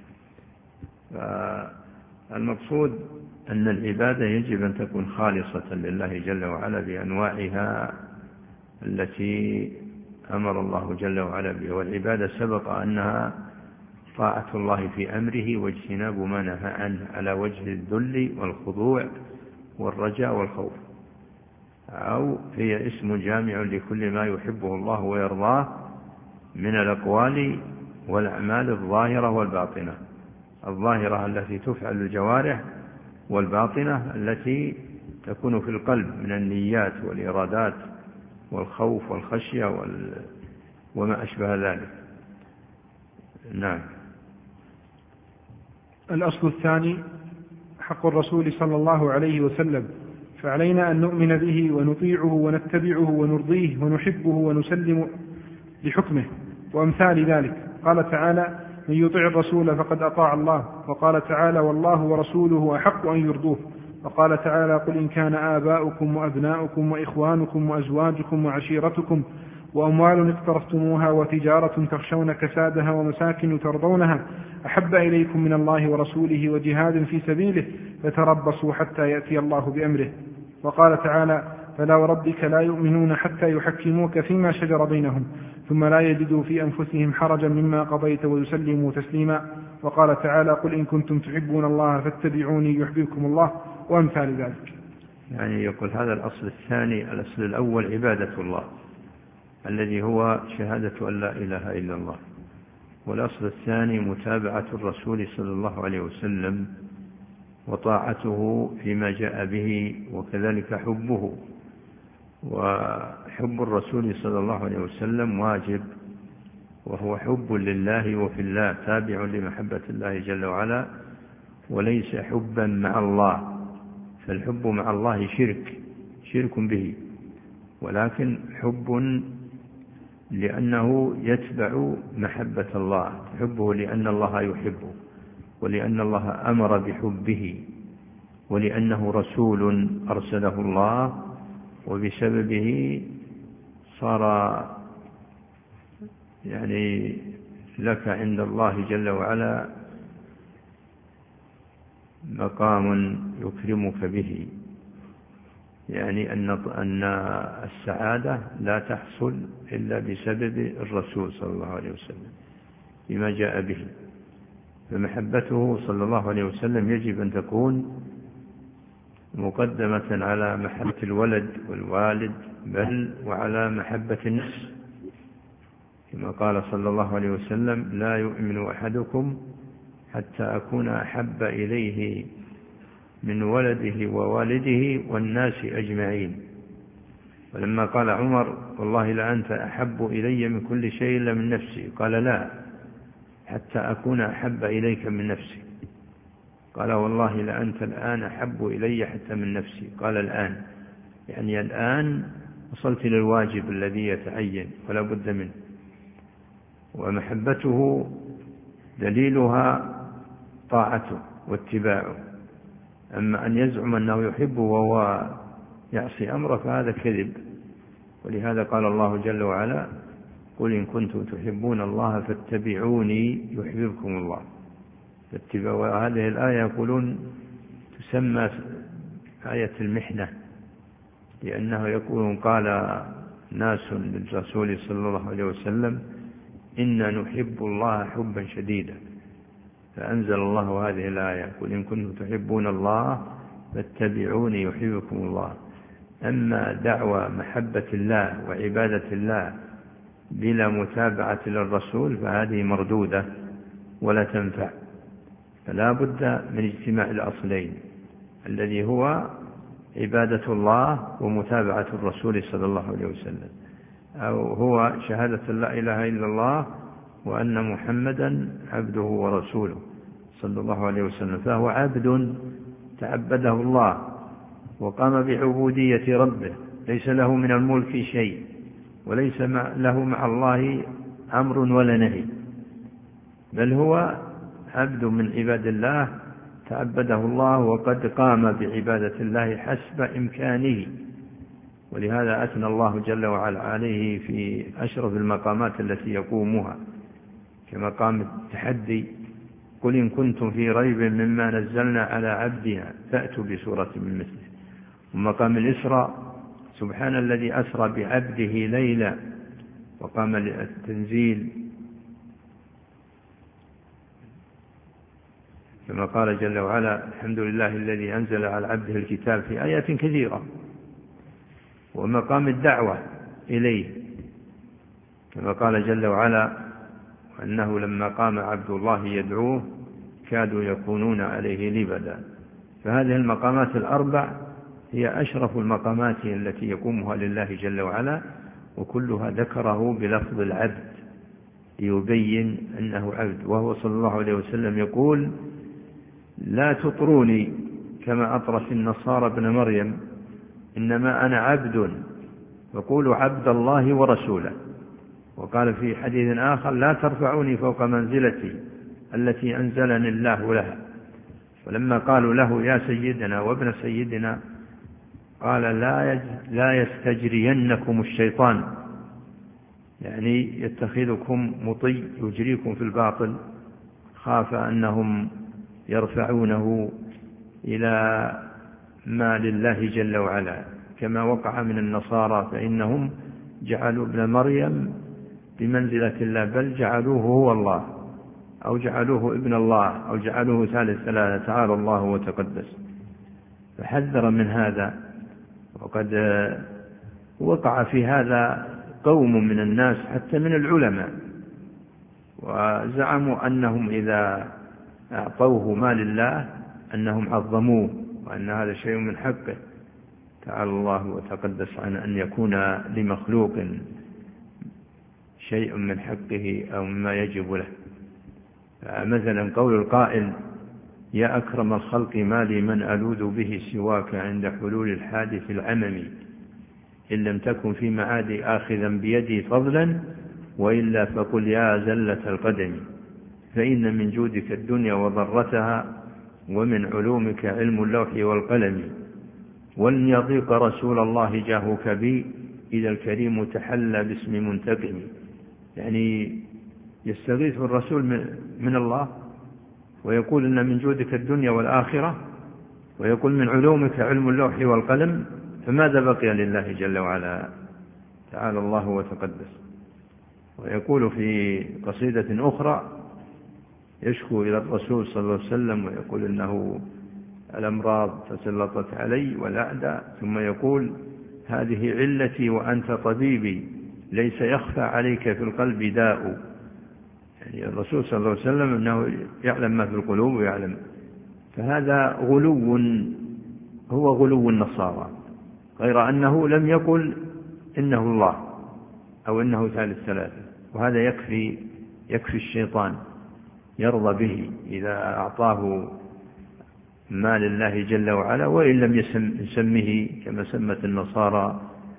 فالمقصود أن العبادة يجب أن تكون خالصة لله جل وعلا بأنواعها التي أمر الله جل وعلا بها، والعبادة سبق أنها طاعة الله في أمره واجتناب ما نهى عنه على وجه الذل والخضوع والرجاء والخوف، أو هي اسم جامع لكل ما يحبه الله ويرضاه من الأقوال والأعمال الظاهرة والباطنة، الظاهرة التي تفعل الجوارح، والباطنة التي تكون في القلب من النيات والإرادات والخوف والخشية وما أشبه ذلك. نعم. الأصل الثاني حق الرسول صلى الله عليه وسلم، فعلينا أن نؤمن به ونطيعه ونتبعه ونرضيه ونحبه ونسلم لحكمه وأمثال ذلك. قال تعالى: من يطع الرسول فقد أطاع الله. وقال تعالى: والله ورسوله أحق أن يرضوه. وقال تعالى: قل إن كان آباؤكم وأبناؤكم وإخوانكم وأزواجكم وعشيرتكم وأموال اقترفتموها وتجارة تخشون كسادها ومساكن ترضونها أحب إليكم من الله ورسوله وجهاد في سبيله فتربصوا حتى يأتي الله بأمره. وقال تعالى: فلا وربك لا يؤمنون حتى يحكموك فيما شجر بينهم ثم لا يجدوا في أنفسهم حرجا مما قضيت ويسلموا تسليما. وقال تعالى: قل إن كنتم تحبون الله فاتبعوني يحببكم الله، وأمثال ذلك. يعني يقول هذا الأصل الثاني. الأصل الأول عبادة الله الذي هو شهادة أن لا إله إلا الله، والأصل الثاني متابعة الرسول صلى الله عليه وسلم وطاعته فيما جاء به، وكذلك حبه. وحب الرسول صلى الله عليه وسلم واجب، وهو حب لله وفي الله تابع لمحبة الله جل وعلا، وليس حبا مع الله، فالحب مع الله شرك به، ولكن حب لأنه يتبع محبة الله، تحبه لأن الله يحبه، ولأن الله أمر بحبه، ولأنه رسول أرسله الله، وبسببه صار يعني لك عند الله جل وعلا مقام يكرمك به، يعني أن السعادة لا تحصل إلا بسبب الرسول صلى الله عليه وسلم بما جاء به. فمحبته صلى الله عليه وسلم يجب أن تكون مقدمة على محبة الولد والوالد، بل وعلى محبة النفس، كما قال صلى الله عليه وسلم: لا يؤمن أحدكم حتى أكون أحب إليه من ولده ووالده والناس أجمعين. ولما قال عمر: والله لأنت أحب إلي من كل شيء إلا من نفسي، قال: لا، حتى أكون أحب إليك من نفسي. قال: والله لأنت الآن أحب إلي حتى من نفسي، قال: الآن، يعني الآن وصلت للواجب الذي يتعين ولا بد منه. ومحبته دليلها طاعته واتباعه. أما أن يزعم أنه يحبه وهو يعصي أمره فهذا كذب. ولهذا قال الله جل وعلا: قل إن كنتم تحبون الله فاتبعوني يحببكم الله. وهذه الآية يقولون تسمى آية المحنة، لأنه يقولون قال ناس للرسول صلى الله عليه وسلم: إنا نحب الله حبا شديدا، فأنزل الله هذه الآية: قل إن كنتم تحبون الله فاتبعوني يحببكم الله. أما دعوى محبة الله وعبادة الله بلا متابعة للرسول فهذه مردودة ولا تنفع. فلا بد من اجتماع الأصلين الذي هو عبادة الله ومتابعة الرسول صلى الله عليه وسلم، أو هو شهادة لا إله إلا الله وأن محمدا عبده ورسوله صلى الله عليه وسلم. فهو عبد تعبده الله وقام بعبودية ربه، ليس له من الملك شيء وليس له مع الله أمر ولا نهي، بل هو عبد من عباد الله تعبده الله وقد قام بعبادة الله حسب إمكانه. ولهذا أثنى الله جل وعلا عليه في أشرف المقامات التي يقومها، كمقام التحدي: قل إن كنتم في ريب مما نزلنا على عبدنا فأتوا بسورة من مثله. ومقام الإسراء: سبحان الذي أسرى بعبده ليلا. وقام التنزيل كما قال جل وعلا: الحمد لله الذي أنزل على عبده الكتاب في آيات كثيرة. ومقام الدعوة إليه كما قال جل وعلا: وأنه لما قام عبد الله يدعوه كادوا يكونون عليه لبدا. فهذه المقامات الأربع هي أشرف المقامات التي يقومها لله جل وعلا، وكلها ذكره بلفظ العبد ليبين أنه عبد. وهو صلى الله عليه وسلم يقول: لا تطروني كما أطرت النصارى ابن مريم، إنما أنا عبد، فقولوا عبد الله ورسوله. وقال في حديث آخر: لا ترفعوني فوق منزلتي التي أنزلني الله لها. ولما قالوا له: يا سيدنا وابن سيدنا، قال: لا يستجرينكم الشيطان، يعني يتخذكم مطي يجريكم في الباطل، خاف أنهم يرفعونه إلى ما لله جل وعلا، كما وقع من النصارى، فإنهم جعلوا ابن مريم بمنزلة الله، بل جعلوه هو الله، أو جعلوه ابن الله، أو جعلوه ثالث ثلاثة، تعالى الله وتقدس. فحذر من هذا. وقد وقع في هذا قوم من الناس حتى من العلماء، وزعموا أنهم إذا أعطوه ما لله أنهم عظموه، وأن هذا شيء من حقه، تعالى الله وتقدس عن أن يكون لمخلوق شيء من حقه أو مما يجب له. مثلا قول القائل: يا أكرم الخلق ما لي من ألوذ به سواك عند حلول الحادث العممي، إن لم تكن في معادي آخذا بيدي فضلا، وإلا فقل يا زلة القدم، فإن من جودك الدنيا وضرتها، ومن علومك علم اللوح والقلم، ولن يضيق رسول الله جاهك بي، إذا الكريم تحلى باسم منتقم. يعني يستغيث الرسول من الله ويقول إن من جودك الدنيا والآخرة، ويقول من علومك علم اللوح والقلم، فماذا بقي لله جل وعلا؟ تعالى الله وتقدس. ويقول في قصيدة أخرى يشكو إلى الرسول صلى الله عليه وسلم ويقول إنه الأمراض تسلطت علي والأعداء، ثم يقول: هذه علتي وأنت طبيبي، ليس يخفى عليك في القلب داء. يعني الرسول صلى الله عليه وسلم أنه يعلم ما في القلوب ويعلم. فهذا غلو، هو غلو النصارى، غير أنه لم يقل إنه الله أو إنه ثالث ثلاثة. وهذا يكفي الشيطان يرضى به إذا أعطاه ما لله جل وعلا، وإن لم يسمه كما سمت النصارى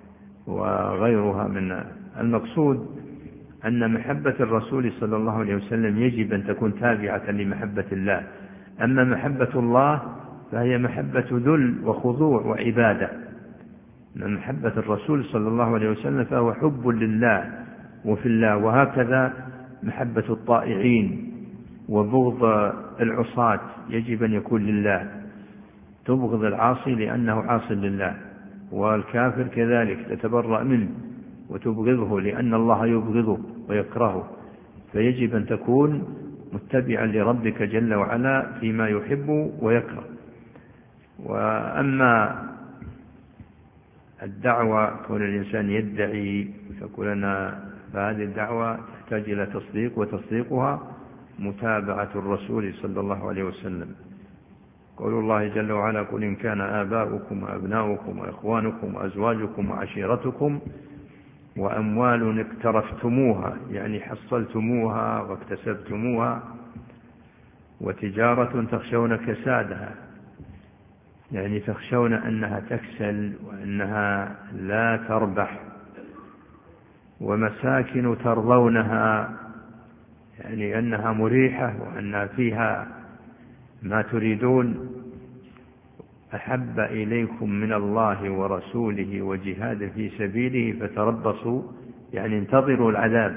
وغيرها من. المقصود أن محبة الرسول صلى الله عليه وسلم يجب أن تكون تابعة لمحبة الله. أما محبة الله فهي محبة ذل وخضوع وعبادة. من محبة الرسول صلى الله عليه وسلم فهو حب لله وفي الله. وهكذا محبة الطائعين وبغض العصاة يجب أن يكون لله. تبغض العاصي لأنه عاص لله، والكافر كذلك تتبرأ منه وتبغضه لأن الله يبغضه ويكرهه. فيجب أن تكون متبعا لربك جل وعلا فيما يحب ويكره. وأما الدعوة كون الإنسان يدعي فيقول أنا فهذه الدعوة تحتاج إلى تصديق، وتصديقها متابعة الرسول صلى الله عليه وسلم. قول الله جل وعلا: قل إن كان آباؤكم وأبناؤكم وإخوانكم وأزواجكم وعشيرتكم وأموال اقترفتموها، يعني حصلتموها واكتسبتموها، وتجارة تخشون كسادها، يعني تخشون أنها تكسل وأنها لا تربح، ومساكن ترضونها، يعني أنها مريحة وأنها فيها ما تريدون، أحب إليكم من الله ورسوله وجهاد في سبيله فتربصوا، يعني انتظروا العذاب،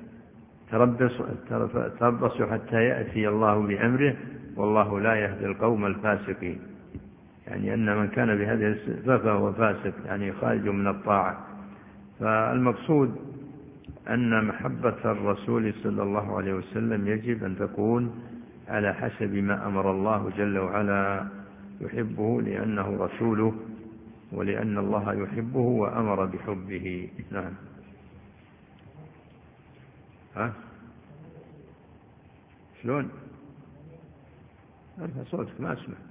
تربصوا حتى يأتي الله بأمره والله لا يهدي القوم الفاسقين، يعني أن من كان بهذه الصفة فهو فاسق، يعني خارج من الطاعة. فالمقصود أن محبة الرسول صلى الله عليه وسلم يجب أن تكون على حسب ما أمر الله جل وعلا، يحبه لأنه رسوله ولأن الله يحبه وأمر بحبه. نعم. شلون؟ أرفع صوتك ما أسمع.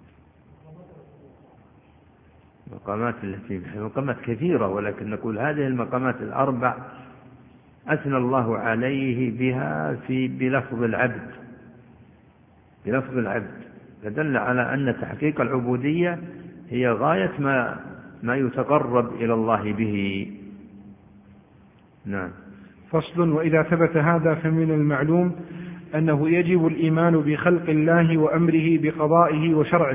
مقامات التي مقامات كثيرة، ولكن نقول هذه المقامات الأربع أثنى الله عليه بها بلفظ العبد، بلفظ العبد، فدل على أن تحقيق العبودية هي غاية ما يتقرب إلى الله به. نعم. فصل: وإذا ثبت هذا فمن المعلوم أنه يجب الإيمان بخلق الله وأمره بقضائه وشرعه.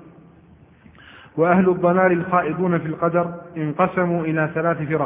وأهل الضلال الخائضون في القدر انقسموا إلى 3 فرق: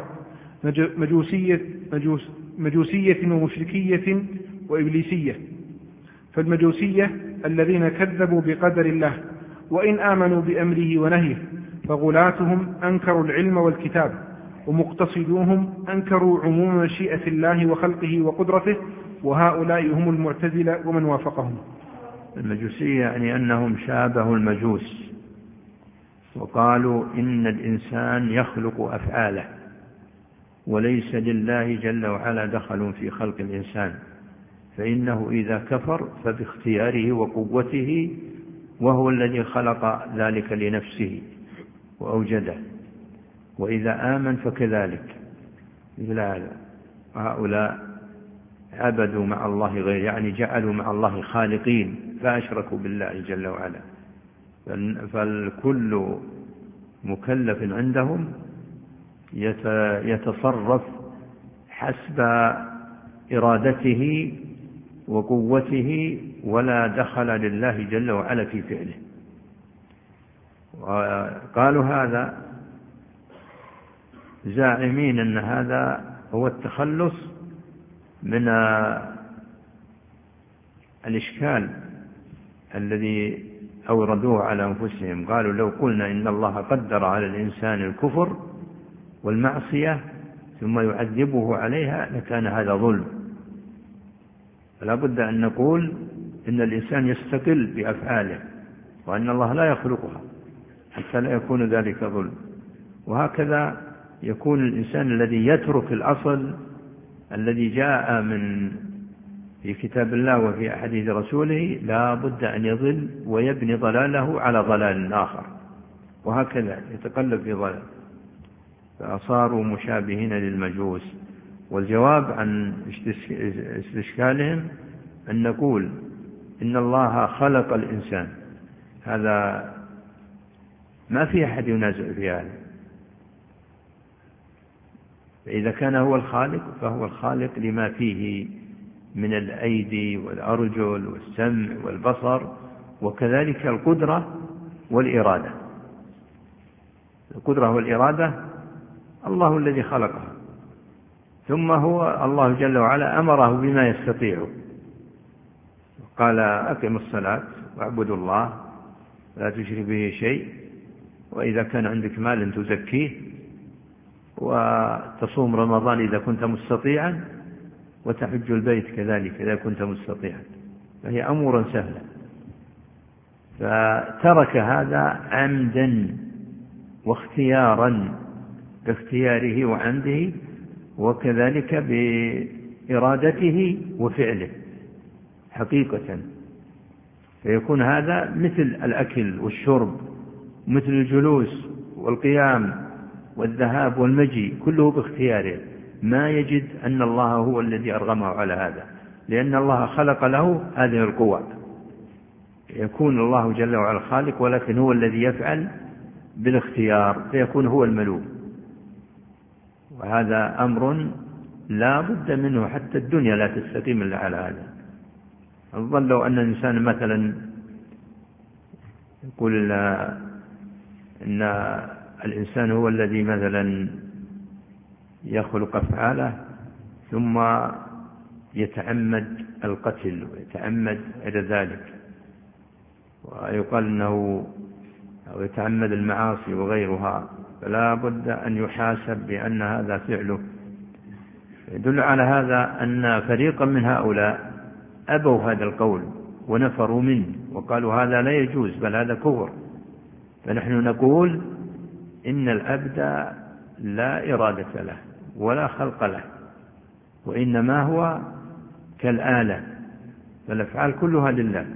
مجوسية ومشركية وإبليسية. فالمجوسية الذين كذبوا بقدر الله وإن آمنوا بأمره ونهيه، فغلاتهم أنكروا العلم والكتاب، ومقتصدوهم أنكروا عموم مشيئة الله وخلقه وقدرته، وهؤلاء هم المعتزلة ومن وافقهم. المجوسية يعني أنهم شابهوا المجوس، وقالوا إن الإنسان يخلق أفعاله وليس لله جل وعلا دخل في خلق الإنسان، فإنه إذا كفر فباختياره وقوته، وهو الذي خلق ذلك لنفسه وأوجده، وإذا آمن فكذلك. مثل هذا هؤلاء عبدوا مع الله غير، يعني جعلوا مع الله خالقين فأشركوا بالله جل وعلا. فالكل مكلف عندهم يتصرف حسب إرادته وقوته، ولا دخل لله جل وعلا في فعله. وقالوا هذا زاعمين أن هذا هو التخلص من الإشكال الذي أوردوه على أنفسهم. قالوا لو قلنا إن الله قدر على الإنسان الكفر والمعصية ثم يعذبه عليها لكان هذا ظلم، فلا بد أن نقول إن الإنسان يستقل بأفعاله، وأن الله لا يخلقها حتى لا يكون ذلك ظلم. وهكذا يكون الإنسان الذي يترك الأصل الذي جاء في كتاب الله وفي أحاديث رسوله لا بد أن يضل ويبني ضلاله على ضلال آخر، وهكذا يتقلب في ضلال، فصاروا مشابهين للمجوس. والجواب عن استشكالهم أن نقول إن الله خلق الإنسان، هذا ما في أحد ينازع في هذا. فإذا كان هو الخالق فهو الخالق لما فيه من الأيدي والأرجل والسمع والبصر، وكذلك القدرة والإرادة. القدرة والإرادة الله الذي خلقها، ثم هو الله جل وعلا أمره بما يستطيع، قال أقم الصلاة واعبدوا الله لا تشرك به شيء، وإذا كان عندك مال تزكيه، وتصوم رمضان إذا كنت مستطيعا، وتحج البيت كذلك إذا كنت مستطيعا، فهي أمور سهلة. فترك هذا عمدا واختيارا باختياره وعمده، وكذلك بإرادته وفعله حقيقة، فيكون هذا مثل الأكل والشرب، مثل الجلوس والقيام والذهاب والمجيء، كله باختياره، ما يجد أن الله هو الذي أرغمه على هذا، لأن الله خلق له هذه القوة. يكون الله جل وعلا خالق، ولكن هو الذي يفعل بالاختيار، فيكون هو الملوم. وهذا أمر لا بد منه، حتى الدنيا لا تستقيم إلا على هذا. أظن لو أن الإنسان مثلا يقول إن الإنسان هو الذي مثلا يخلق أفعاله ثم يتعمد القتل ويتعمد إلى ذلك، ويقال أنه أو يتعمد المعاصي وغيرها، فلا بد أن يحاسب بأن هذا فعله. يدل على هذا أن فريقا من هؤلاء أبوا هذا القول ونفروا منه وقالوا هذا لا يجوز، بل هذا كفر. فنحن نقول إن العبد لا إرادة له ولا خلق له، وإنما هو كالآلة، فالأفعال كلها لله.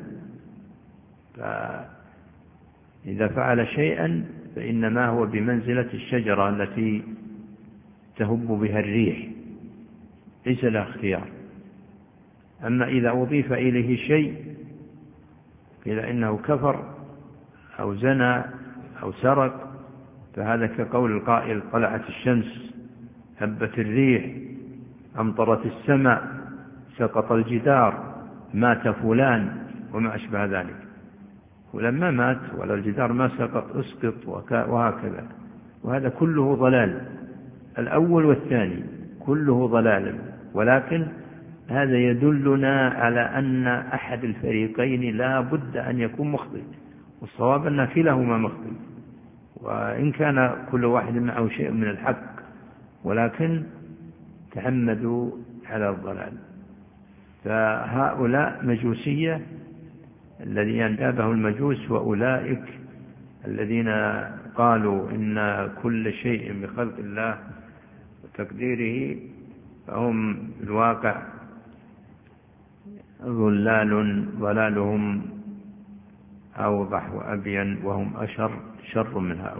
فإذا فعل شيئا فإنما هو بمنزلة الشجرة التي تهب بها الريح، ليس له اختيار. أما إذا أضيف إليه شيء قيل إنه كفر أو زنى أو سرق، فهذا كقول القائل طلعت الشمس، هبت الريح، أمطرت السماء، سقط الجدار، مات فلان، وما أشبه ذلك. ولما مات ولا الجدار ما سقط اسقط، وهكذا. وهذا كله ضلال، الأول والثاني كله ضلال. ولكن هذا يدلنا على أن أحد الفريقين لا بد أن يكون مخطئ، والصواب أن كلاهما مخطئ، وإن كان كل واحد معه شيء من الحق، ولكن تعمدوا على الضلال. فهؤلاء مجوسية الذين أنجابه المجوس، وأولئك الذين قالوا إن كل شيء بخلق الله وتقديره، فهم الواقع ضلالهم أوضح وأبين، وهم شر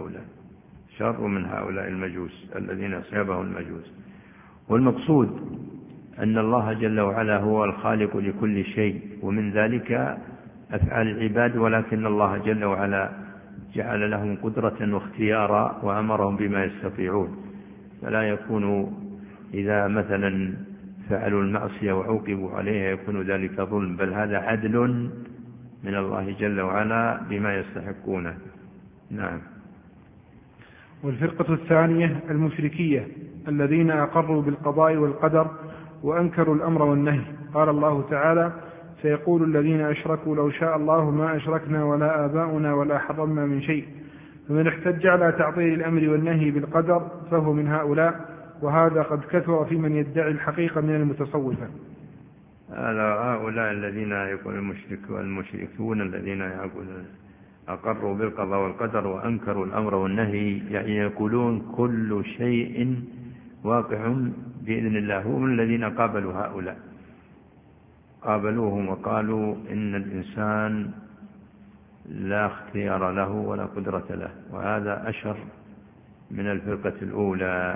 من هؤلاء المجوس الذين أصابهم المجوس. والمقصود أن الله جل وعلا هو الخالق لكل شيء، ومن ذلك أفعال العباد، ولكن الله جل وعلا جعل لهم قدرة واختيارا وأمرهم بما يستطيعون، فلا يكون إذا مثلا فعلوا المعصية وعوقبوا عليها يكون ذلك ظلم، بل هذا عدل من الله جل وعلا بما يستحقونه. نعم. والفرقة الثانية المشركية الذين أقروا بالقضاء والقدر وأنكروا الأمر والنهي. قال الله تعالى: سيقول الذين أشركوا لو شاء الله ما أشركنا ولا آباؤنا ولا حرمنا من شيء. فمن احتج على تعطيل الأمر والنهي بالقدر فهو من هؤلاء، وهذا قد كثر في من يدعي الحقيقة من المتصوفة. هؤلاء الذين يقول المشركون الذين يقولون أقروا بالقضاء والقدر وأنكروا الأمر والنهي، يعني يقولون كل شيء واقع بإذن الله. هم الذين قابلوا هؤلاء، قابلوهم وقالوا إن الإنسان لا اختيار له ولا قدرة له، وهذا أشر من الفرقة الأولى،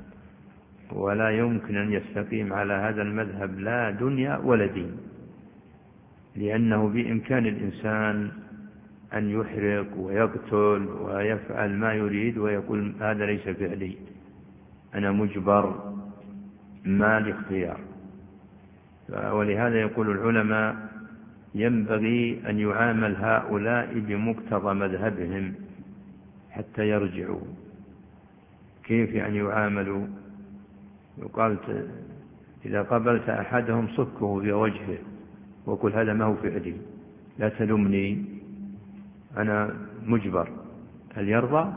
ولا يمكن أن يستقيم على هذا المذهب لا دنيا ولا دين، لأنه بإمكان الإنسان أن يحرق ويقتل ويفعل ما يريد ويقول هذا ليس فعلي، أنا مجبر، ما لاختيار. ولهذا يقول العلماء ينبغي أن يعامل هؤلاء بمقتضى مذهبهم حتى يرجعوا. كيف يعني يعاملوا؟ يقال إذا قبلت أحدهم صكه في وجهه وقل هذا ما هو فعلي، لا تلمني، أنا مجبر. هل يرضى؟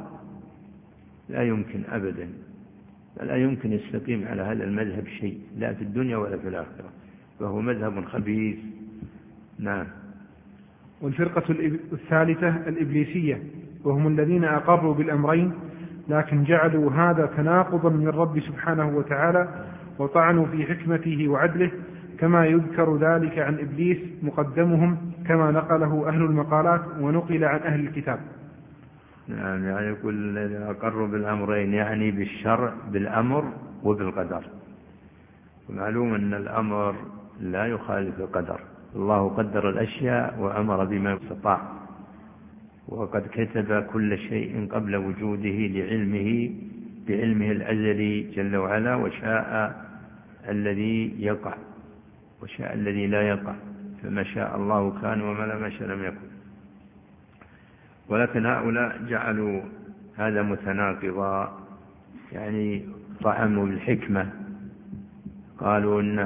لا يمكن أبدا، لا يمكن يستقيم على هذا المذهب شيء، لا في الدنيا ولا في الآخرة، فهو مذهب خبيث. نعم. والفرقة الثالثة الإبليسية، وهم الذين أقروا بالأمرين لكن جعلوا هذا تناقضا من الرب سبحانه وتعالى وطعنوا في حكمته وعدله، كما يذكر ذلك عن إبليس مقدمهم كما نقله أهل المقالات ونقل عن أهل الكتاب. نعم، يعني يقول أقروا بالأمرين، يعني بالشرع بالأمر وبالقدر. ومعلوم أن الأمر لا يخالف القدر، الله قدر الأشياء وأمر بما استطاع، وقد كتب كل شيء قبل وجوده لعلمه بعلمه الأزلي جل وعلا، وشاء الذي يقع وشاء الذي لا يقع، فما شاء الله كان وما لم يشأ لم يكن. ولكن هؤلاء جعلوا هذا متناقضا، يعني طعنوا بالحكمة، قالوا إن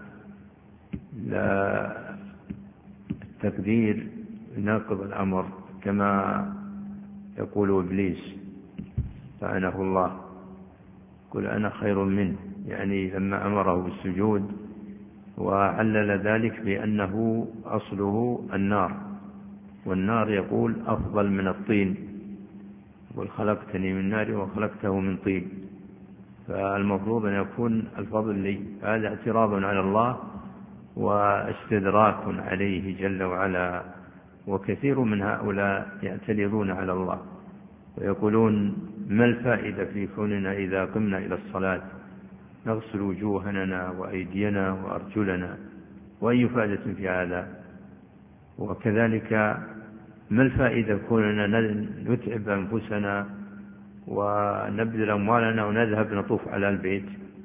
لا التقدير يناقض الأمر كما يقول إبليس لعنه الله، قل أنا خير منه، يعني لما أمره بالسجود وعلل ذلك بأنه أصله النار، والنار يقول أفضل من الطين، قل خلقتني من نار وخلقته من طين، فالمفروض أن يكون الفضل لي. هذا اعتراض على الله واستدراك عليه جل وعلا. وكثير من هؤلاء يعترضون على الله ويقولون ما الفائدة في كوننا إذا قمنا إلى الصلاة نغسل وجوهنا وأيدينا وأرجلنا، وأي فائدة في هذا؟ وكذلك ما الفائدة كوننا نتعب أنفسنا ونبذل أموالنا ونذهب نطوف على البيت،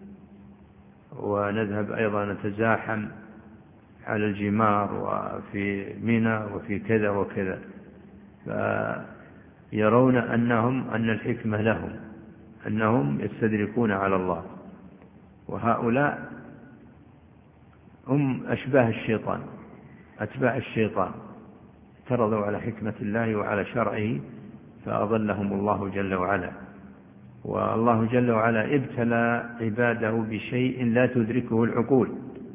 ونذهب أيضا نتزاحم على الجمار وفي منى وفي كذا وكذا، فيرون أن الحكمة لهم أنهم يستدركون على الله. وهؤلاء هم أشباه الشيطان، أتباع الشيطان، اعترضوا على حكمة الله وعلى شرعه فأضلهم الله جل وعلا. والله جل وعلا ابتلى عباده بشيء لا تدركه العقول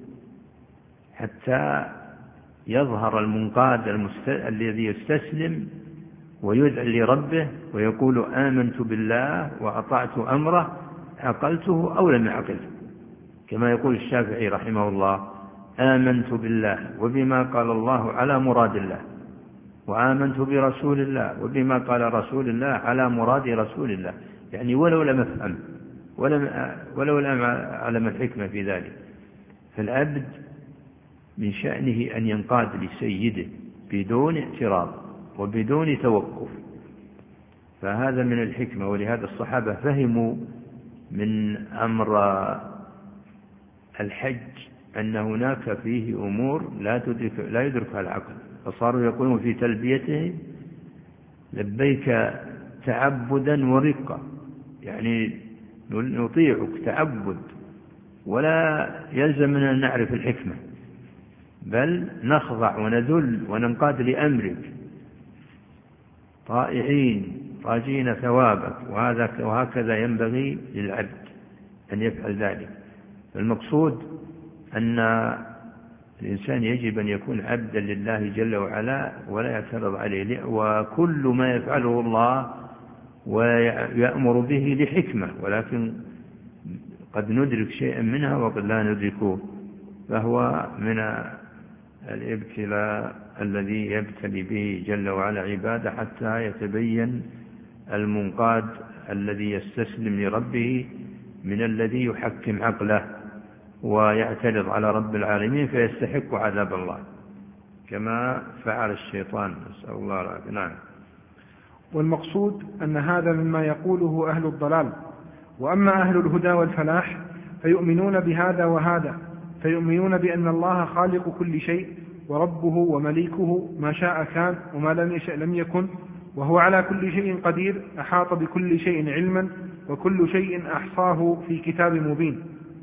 حتى يظهر المنقاد الذي يستسلم ويدعي لربه ويقول آمنت بالله وأطعت أمره، عقلته أو لم يعقله، كما يقول الشافعي رحمه الله آمنت بالله وبما قال الله على مراد الله، وآمنت برسول الله وبما قال رسول الله على مراد رسول الله، يعني ولو لم أفهم ولو لم أعلم الحكمة في ذلك. فالعبد من شأنه أن ينقاد لسيده بدون اعتراض وبدون توقف، فهذا من الحكمة. ولهذا الصحابة فهموا من أمر الحج أن هناك فيه أمور لا يدركها العقل، فصاروا يقولون في تلبيته لبيك تعبدا ورقة، يعني نطيعك تعبد ولا يلزم أن نعرف الحكمة، بل نخضع ونذل وننقاد لأمرك طائعين راجين ثوابك، وهكذا ينبغي للعبد أن يفعل ذلك. المقصود أن الإنسان يجب أن يكون عبدا لله جل وعلا ولا يعترض عليه، وكل ما يفعله الله ويأمر به لحكمة، ولكن قد ندرك شيئا منها وقد لا ندركه، فهو من الابتلاء الذي يبتلي به جل وعلا عباده حتى يتبين المنقاد الذي يستسلم لربه من الذي يحكم عقله ويعترض على رب العالمين فيستحق عذاب الله كما فعل الشيطان، نسأل الله العافية. نعم. والمقصود أن هذا مما يقوله أهل الضلال. وأما أهل الهدى والفلاح فيؤمنون بهذا وهذا، فيؤمنون بأن الله خالق كل شيء وربه ومليكه، ما شاء كان وما لم يشأ لم يكن، وهو على كل شيء قدير، أحاط بكل شيء علما، وكل شيء أحصاه في كتاب مبين.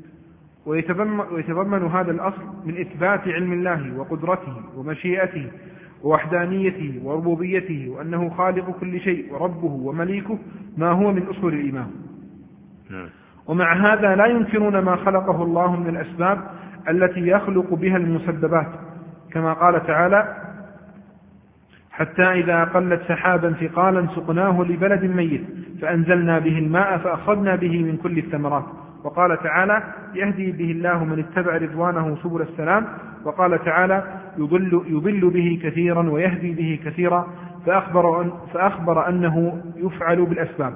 ويتضمن هذا الأصل من إثبات علم الله وقدرته ومشيئته ووحدانيته وربوبيته، وأنه خالق كل شيء وربه ومليكه، ما هو من أصول الإيمان. ومع هذا لا ينكرون ما خلقه الله من الأسباب التي يخلق بها المسببات، كما قال تعالى حتى إذا أقلت سحابا ثقالا سقناه لبلد ميت فأنزلنا به الماء فأخذنا به من كل الثمرات. وقال تعالى يهدي به الله من اتبع رضوانه سبل السلام. وقال تعالى يضل به كثيرا ويهدي به كثيرا فأخبر أنه يفعل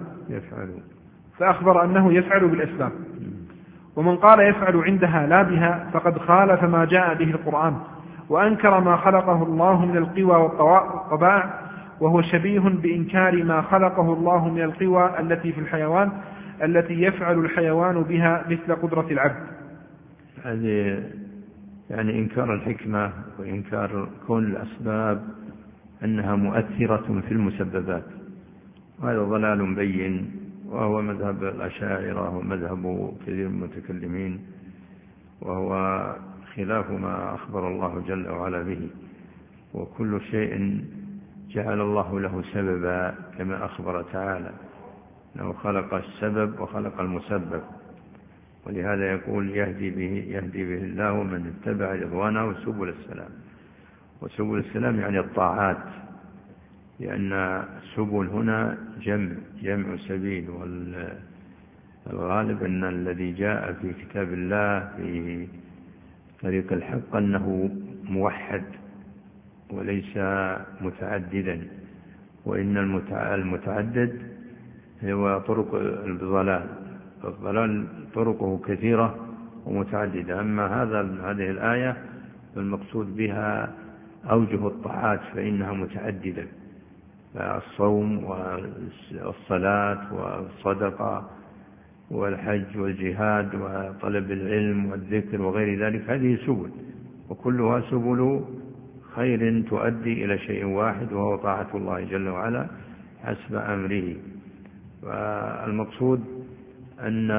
بالأسباب. ومن قال يفعل عندها لا بها فقد خالف ما جاء به القرآن وأنكر ما خلقه الله من القوى والطباع، وهو شبيه بإنكار ما خلقه الله من القوى التي في الحيوان التي يفعل الحيوان بها مثل قدرة العبد. هذه يعني إنكار الحكمة وإنكار كون الأسباب أنها مؤثرة في المسببات، وهذا ضلال بين، وهو مذهب الأشاعرة ومذهب كثير من المتكلمين، وهو خلاف ما أخبر الله جل وعلا به. وكل شيء جعل الله له سببا كما أخبر تعالى أنه خلق السبب وخلق المسبب، ولهذا يقول يهدي به الله من اتبع رضوانه سبل السلام. وسبل السلام يعني الطاعات، لأن سبل هنا جمع سبيل، والغالب أن الذي جاء في كتاب الله في طريق الحق أنه موحد وليس متعددا، وإن المتعدد هو طرق الضلال، الضلال طرقه كثيرة ومتعددة. أما هذه الآية المقصود بها أوجه الطاعات فإنها متعددة، الصوم والصلاة والصدقة والحج والجهاد وطلب العلم والذكر وغير ذلك، هذه سبل، وكلها سبل خير تؤدي إلى شيء واحد وهو طاعة الله جل وعلا حسب أمره. والمقصود أن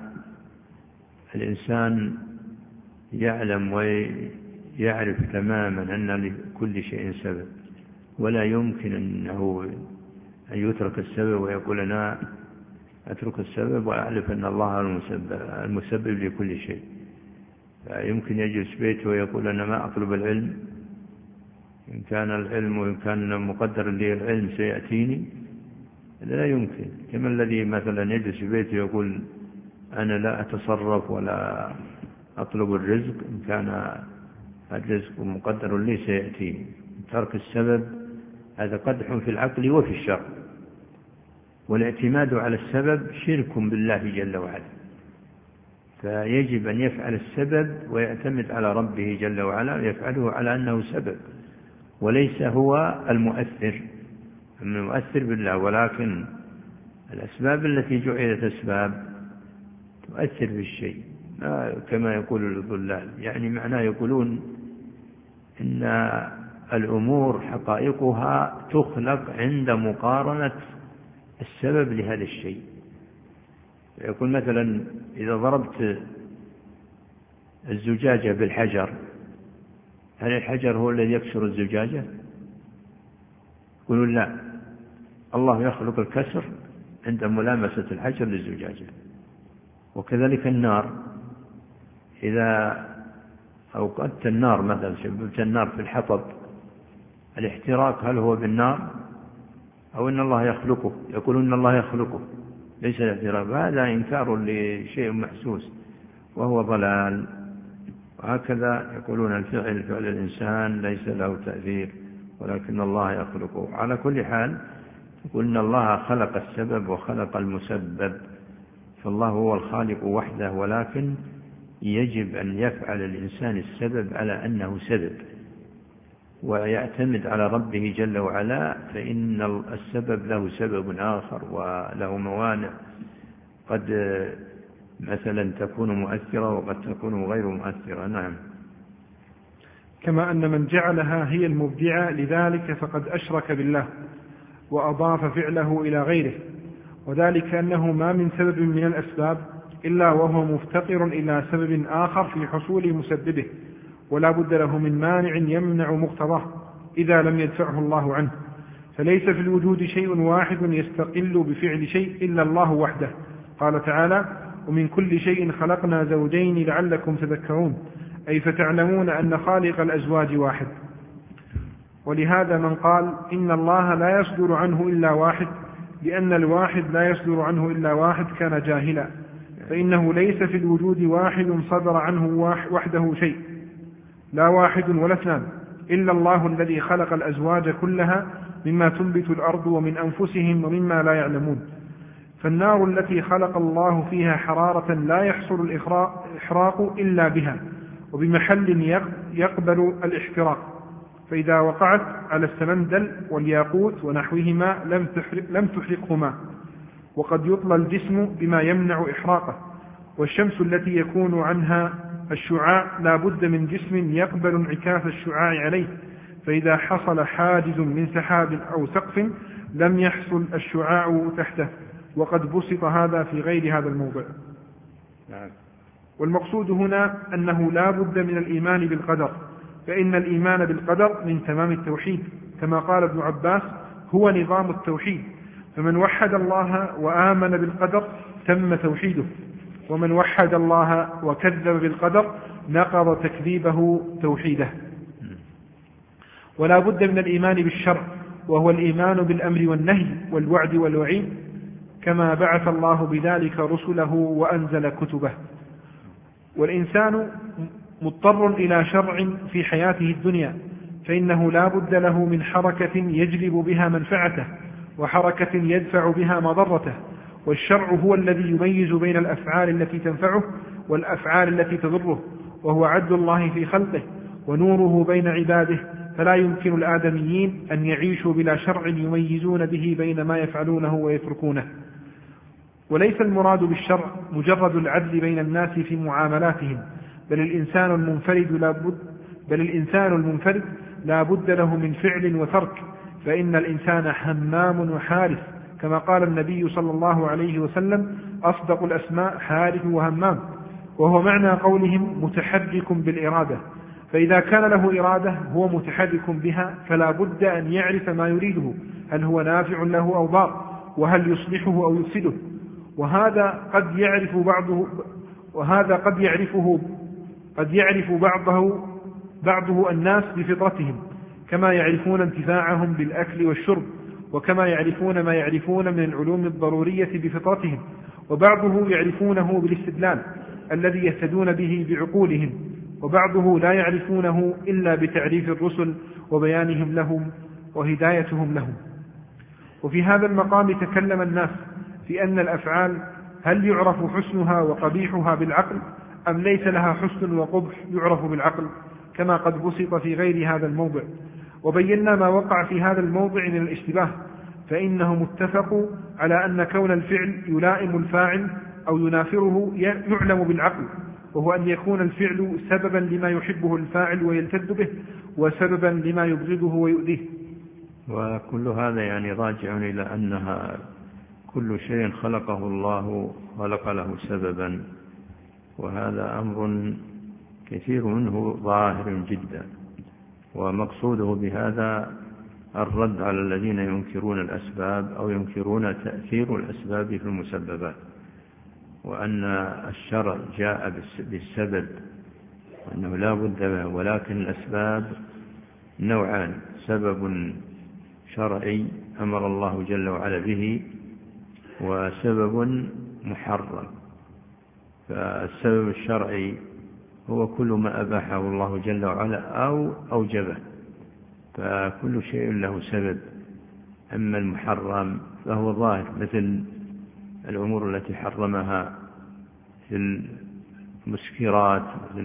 الإنسان يعلم ويعرف تماما أن لكل شيء سبب، ولا يمكن أن يترك السبب ويقول أنا أترك السبب وأعرف أن الله المسبب لكل شيء. يمكن يجلس بيته ويقول أنا ما أطلب العلم، إن كان العلم وإن كان مقدر لي العلم سيأتيني، لا يمكن. كما الذي مثلا يجلس بيته ويقول أنا لا أتصرف ولا أطلب الرزق، إن كان الرزق مقدر لي سيأتيني. ترك السبب هذا قدح في العقل وفي الشرع، والاعتماد على السبب شرك بالله جل وعلا. فيجب أن يفعل السبب ويعتمد على ربه جل وعلا، يفعله على أنه سبب وليس هو المؤثر بالله. ولكن الأسباب التي جعلت أسباب تؤثر في الشيء، كما يقول الضلال، يعني معناه يقولون إن الأمور حقائقها تخلق عند مقارنة السبب لهذا الشيء. يقول مثلا إذا ضربت الزجاجة بالحجر، هل الحجر هو الذي يكسر الزجاجة؟ يقولون لا، الله يخلق الكسر عند ملامسة الحجر للزجاجة. وكذلك النار، إذا أوقدت النار مثلا، شببت النار في الحطب، الاحتراق هل هو بالنار أو إن الله يخلقه؟ يقولون إن الله يخلقه ليس الاحتراق. هذا إنكار لشيء محسوس وهو ضلال. وهكذا يقولون الفعل فعل الإنسان ليس له تأثير ولكن الله يخلقه. على كل حال يقول إن الله خلق السبب وخلق المسبب، فالله هو الخالق وحده، ولكن يجب أن يفعل الإنسان السبب على أنه سبب ويعتمد على ربه جل وعلا، فإن السبب له سبب آخر وله موانع، قد مثلا تكون مؤثرة وقد تكون غير مؤثرة. نعم. كما أن من جعلها هي المبدعة لذلك فقد أشرك بالله وأضاف فعله إلى غيره، وذلك أنه ما من سبب من الأسباب إلا وهو مفتقر إلى سبب آخر في حصول مسببه، ولا بد له من مانع يمنع مقتضاه إذا لم يدفعه الله عنه. فليس في الوجود شيء واحد يستقل بفعل شيء إلا الله وحده. قال تعالى ومن كل شيء خلقنا زوجين لعلكم تذكرون، أي فتعلمون أن خالق الأزواج واحد. ولهذا من قال إن الله لا يصدر عنه إلا واحد لأن الواحد لا يصدر عنه إلا واحد كان جاهلا، فإنه ليس في الوجود واحد صدر عنه وحده شيء، لا واحد ولا اثنان، إلا الله الذي خلق الأزواج كلها مما تنبت الأرض ومن أنفسهم ومما لا يعلمون. فالنار التي خلق الله فيها حرارة لا يحصل الإحراق إلا بها وبمحل يقبل الاحتراق، فإذا وقعت على السمندل والياقوت ونحوهما لم تحرقهما، وقد يطلى الجسم بما يمنع إحراقه. والشمس التي يكون عنها الشعاع لا بد من جسم يقبل انعكاس الشعاع عليه، فإذا حصل حاجز من سحاب أو سقف لم يحصل الشعاع تحته، وقد بسط هذا في غير هذا الموضع. والمقصود هنا أنه لا بد من الإيمان بالقدر، فإن الإيمان بالقدر من تمام التوحيد، كما قال ابن عباس هو نظام التوحيد، فمن وحد الله وآمن بالقدر تم توحيده، ومن وحد الله وكذب بالقدر نقض تكذيبه توحيده. ولا بد من الإيمان بالشرع، وهو الإيمان بالأمر والنهي والوعد والوعيد، كما بعث الله بذلك رسله وأنزل كتبه. والإنسان مضطر إلى شرع في حياته الدنيا، فإنه لا بد له من حركة يجلب بها منفعته وحركة يدفع بها مضرته، والشرع هو الذي يميز بين الأفعال التي تنفعه والأفعال التي تضره، وهو عدل الله في خلقه ونوره بين عباده، فلا يمكن الآدميين أن يعيشوا بلا شرع يميزون به بين ما يفعلونه ويتركونه. وليس المراد بالشرع مجرد العدل بين الناس في معاملاتهم، بل الإنسان المنفرد لا بد له من فعل وترك، فإن الإنسان حمام وحارث، كما قال النبي صلى الله عليه وسلم أصدق الأسماء حارث وهمام، وهو معنى قولهم متحرك بالإرادة، فإذا كان له إرادة هو متحرك بها فلا بد أن يعرف ما يريده، هل هو نافع له أو ضار، وهل يصلحه أو يفسده. وهذا قد يعرف بعضه الناس بفطرتهم، كما يعرفون انتفاعهم بالأكل والشرب، وكما يعرفون ما يعرفون من العلوم الضرورية بفطرتهم، وبعضه يعرفونه بالاستدلال الذي يهتدون به بعقولهم، وبعضه لا يعرفونه إلا بتعريف الرسل وبيانهم لهم وهدايتهم لهم. وفي هذا المقام تكلم الناس في أن الأفعال هل يعرف حسنها وقبيحها بالعقل أم ليس لها حسن وقبح يعرف بالعقل، كما قد بسط في غير هذا الموضع. وبينا ما وقع في هذا الموضع من الاشتباه، فإنهم اتفقوا على أن كون الفعل يلائم الفاعل أو ينافره يعلم بالعقل، وهو أن يكون الفعل سببا لما يحبه الفاعل ويلتذ به، وسببا لما يبغضه ويؤذيه. وكل هذا يعني راجع إلى أنها كل شيء خلقه الله خلق له سببا، وهذا أمر كثير منه ظاهر جدا، ومقصوده بهذا الرد على الذين ينكرون الأسباب أو ينكرون تأثير الأسباب في المسببات، وأن الشرع جاء بالسبب وأنه لا بد منه، ولكن الأسباب نوعان: سبب شرعي أمر الله جل وعلا به، وسبب محرم. فالسبب الشرعي هو كل ما أباحه الله جل وعلا أو أوجبه، فكل شيء له سبب. أما المحرم فهو ظاهر، مثل الأمور التي حرمها في المسكرات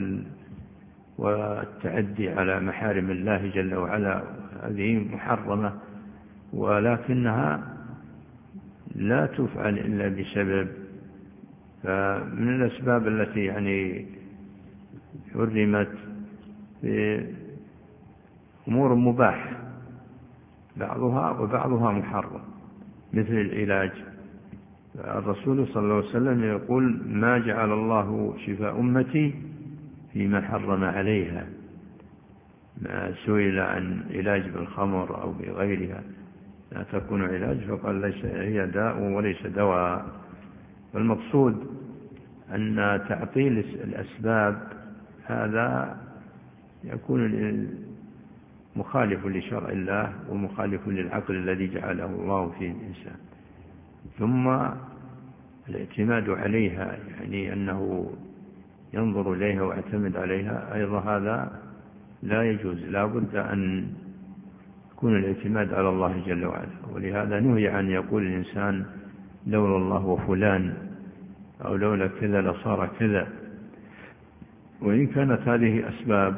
والتعدي على محارم الله جل وعلا، هذه محرمة، ولكنها لا تفعل إلا بسبب. فمن الأسباب التي يعني حرمت في أمور مباح بعضها وبعضها محرم، مثل العلاج. الرسول صلى الله عليه وسلم يقول: ما جعل الله شفاء أمتي فيما حرم عليها. ما سئل عن علاج بالخمر أو بغيرها لا تكون علاج، فقال: ليس هي داء وليس دواء. والمقصود أن تعطيل الأسباب هذا يكون مخالف لشرع الله ومخالف للعقل الذي جعله الله في الإنسان. ثم الاعتماد عليها، يعني أنه ينظر إليها ويعتمد عليها، أيضا هذا لا يجوز، لا بد أن يكون الاعتماد على الله جل وعلا. ولهذا نهي عن يقول الإنسان لولا الله وفلان، أو لولا كذا لصار كذا، وإن كانت هذه أسباب،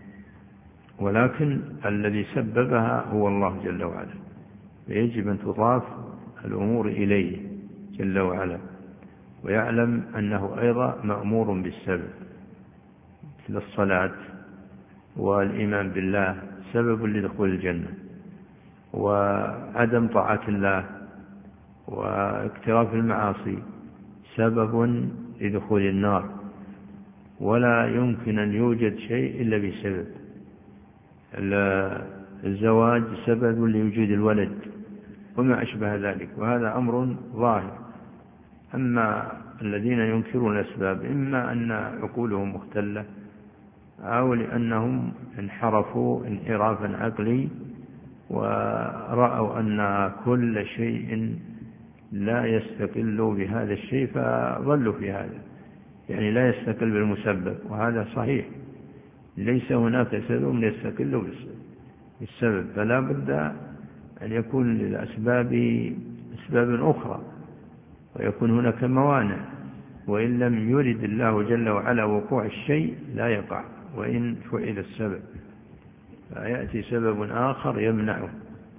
ولكن الذي سببها هو الله جل وعلا، فيجب أن تضاف الأمور إليه جل وعلا، ويعلم أنه أيضا مأمور بالسبب، مثل الصلاة والإيمان بالله سبب لدخول الجنة، وعدم طاعة الله واقتراف المعاصي سبب لدخول النار، ولا يمكن أن يوجد شيء إلا بسبب. الزواج سبب لوجود الولد وما أشبه ذلك، وهذا أمر ظاهر. أما الذين ينكرون الأسباب إما أن عقولهم مختلة أو لأنهم انحرفوا انحرافا عقلي ورأوا أن كل شيء لا يستقل بهذا الشيء فظلوا في هذا، يعني لا يستقل بالمسبب، وهذا صحيح، ليس هناك سبب يستقل بالسبب، فلا بد أن يكون للأسباب أسباب أخرى ويكون هناك موانع، وإن لم يرد الله جل وعلا وقوع الشيء لا يقع، وإن فعل السبب فيأتي سبب آخر يمنعه.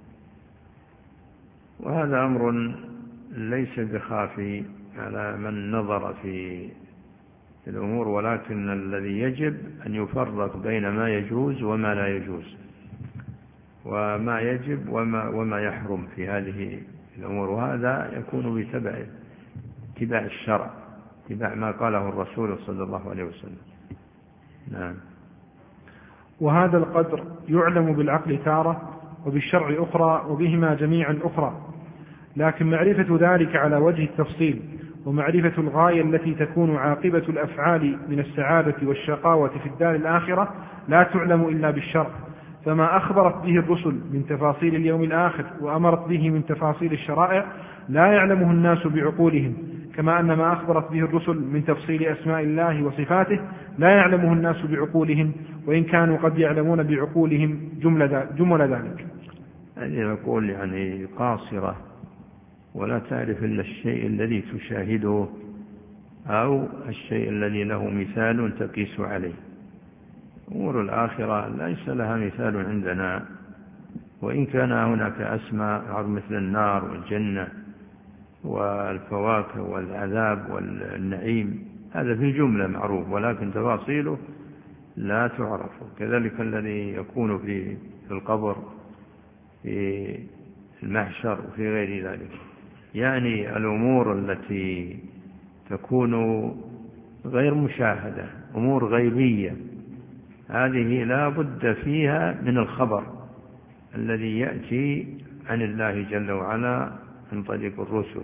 وهذا أمر ليس بخافي على من نظر في الأمور، ولكن الذي يجب أن يفرق بين ما يجوز وما لا يجوز، وما يجب وما يحرم في هذه الأمور، وهذا يكون باتباع الشرع، اتباع ما قاله الرسول صلى الله عليه وسلم. نعم. وهذا القدر يعلم بالعقل تارة وبالشرع أخرى وبهما جميعا أخرى، لكن معرفة ذلك على وجه التفصيل ومعرفة الغاية التي تكون عاقبة الأفعال من السعادة والشقاوة في الدار الآخرة لا تعلم إلا بالشرع، فما أخبرت به الرسل من تفاصيل اليوم الآخر وأمرت به من تفاصيل الشرائع لا يعلمه الناس بعقولهم، كما أن ما أخبرت به الرسل من تفصيل أسماء الله وصفاته لا يعلمه الناس بعقولهم، وإن كانوا قد يعلمون بعقولهم جمل ذلك. هذه نقول يعني قاصرة، ولا تعرف إلا الشيء الذي تشاهده أو الشيء الذي له مثال تقيس عليه. أمور الآخرة ليس لها مثال عندنا، وإن كان هناك أسماء مثل النار والجنة والفواكه والعذاب والنعيم، هذا في الجملة معروف، ولكن تفاصيله لا تعرف. كذلك الذي يكون في القبر في المحشر وفي غير ذلك، يعني الأمور التي تكون غير مشاهدة، أمور غيبية، هذه لا بد فيها من الخبر الذي يأتي عن الله جل وعلا عن طريق الرسل.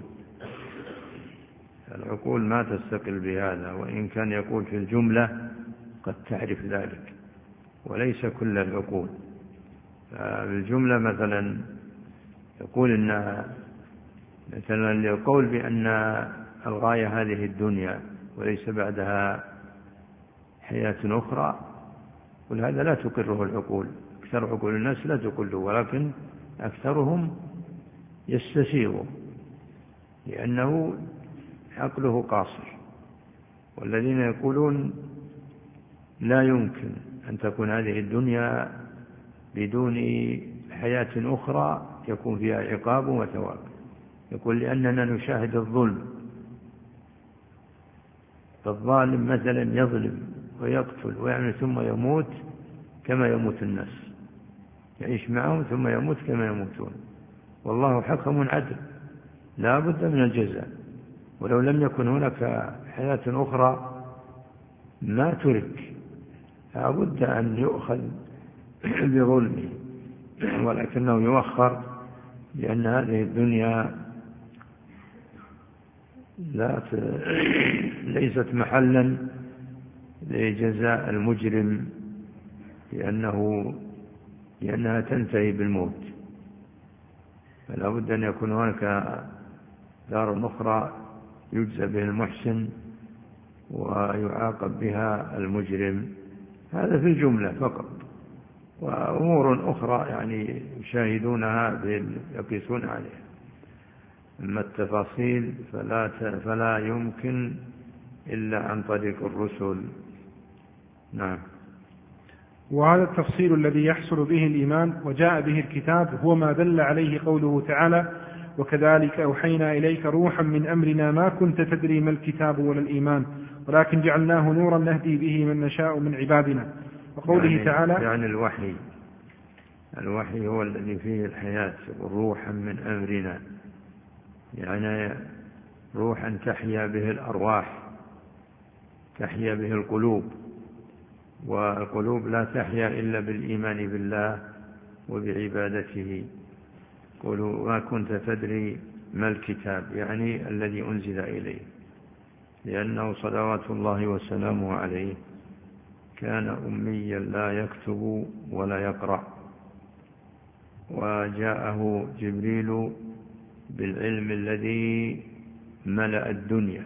العقول ما تستقل بهذا، وإن كان يقول في الجملة قد تعرف ذلك، وليس كل العقول. بالجملة مثلا يقول إن مثلا القول بأن الغاية هذه الدنيا وليس بعدها حياة أخرى، ولهذا لا تقره العقول، أكثر عقول الناس لا تقره، ولكن أكثرهم يستسيغ لأنه عقله قاصر. والذين يقولون لا يمكن أن تكون هذه الدنيا بدون حياة أخرى يكون فيها عقاب وثواب، يقول لأننا نشاهد الظلم، فالظالم مثلا يظلم ويقتل ويعمل ثم يموت كما يموت الناس، يعيش معهم ثم يموت كما يموتون، والله حكم عدل لا بد من الجزاء، ولو لم يكن هناك حياة أخرى ما ترك، لا بد أن يؤخذ بظلمه، ولكنه يؤخر لأن هذه الدنيا ليست محلا لجزاء المجرم، لأنه لأنها تنتهي بالموت، فلا بد أن يكون هناك دار أخرى يجزى به المحسن ويعاقب بها المجرم. هذا في الجملة فقط، وأمور أخرى يعني يشاهدونها يقيسون عليها. أما التفاصيل فلا يمكن إلا عن طريق الرسل. نعم. وهذا التفصيل الذي يحصل به الإيمان وجاء به الكتاب هو ما دل عليه قوله تعالى: وكذلك أوحينا إليك روحا من أمرنا ما كنت تدري ما الكتاب ولا الإيمان ولكن جعلناه نورا نهدي به من نشاء من عبادنا. وقوله تعالى يعني الوحي هو الذي فيه الحياة، روحا من أمرنا، يعني روحا تحيا به الأرواح، تحيا به القلوب، والقلوب لا تحيا إلا بالإيمان بالله وبعبادته. قولوا ما كنت تدري ما الكتاب، يعني الذي أنزل إليه، لأنه صلوات الله وسلامه عليه كان أميا لا يكتب ولا يقرأ، وجاءه جبريل بالعلم الذي ملأ الدنيا،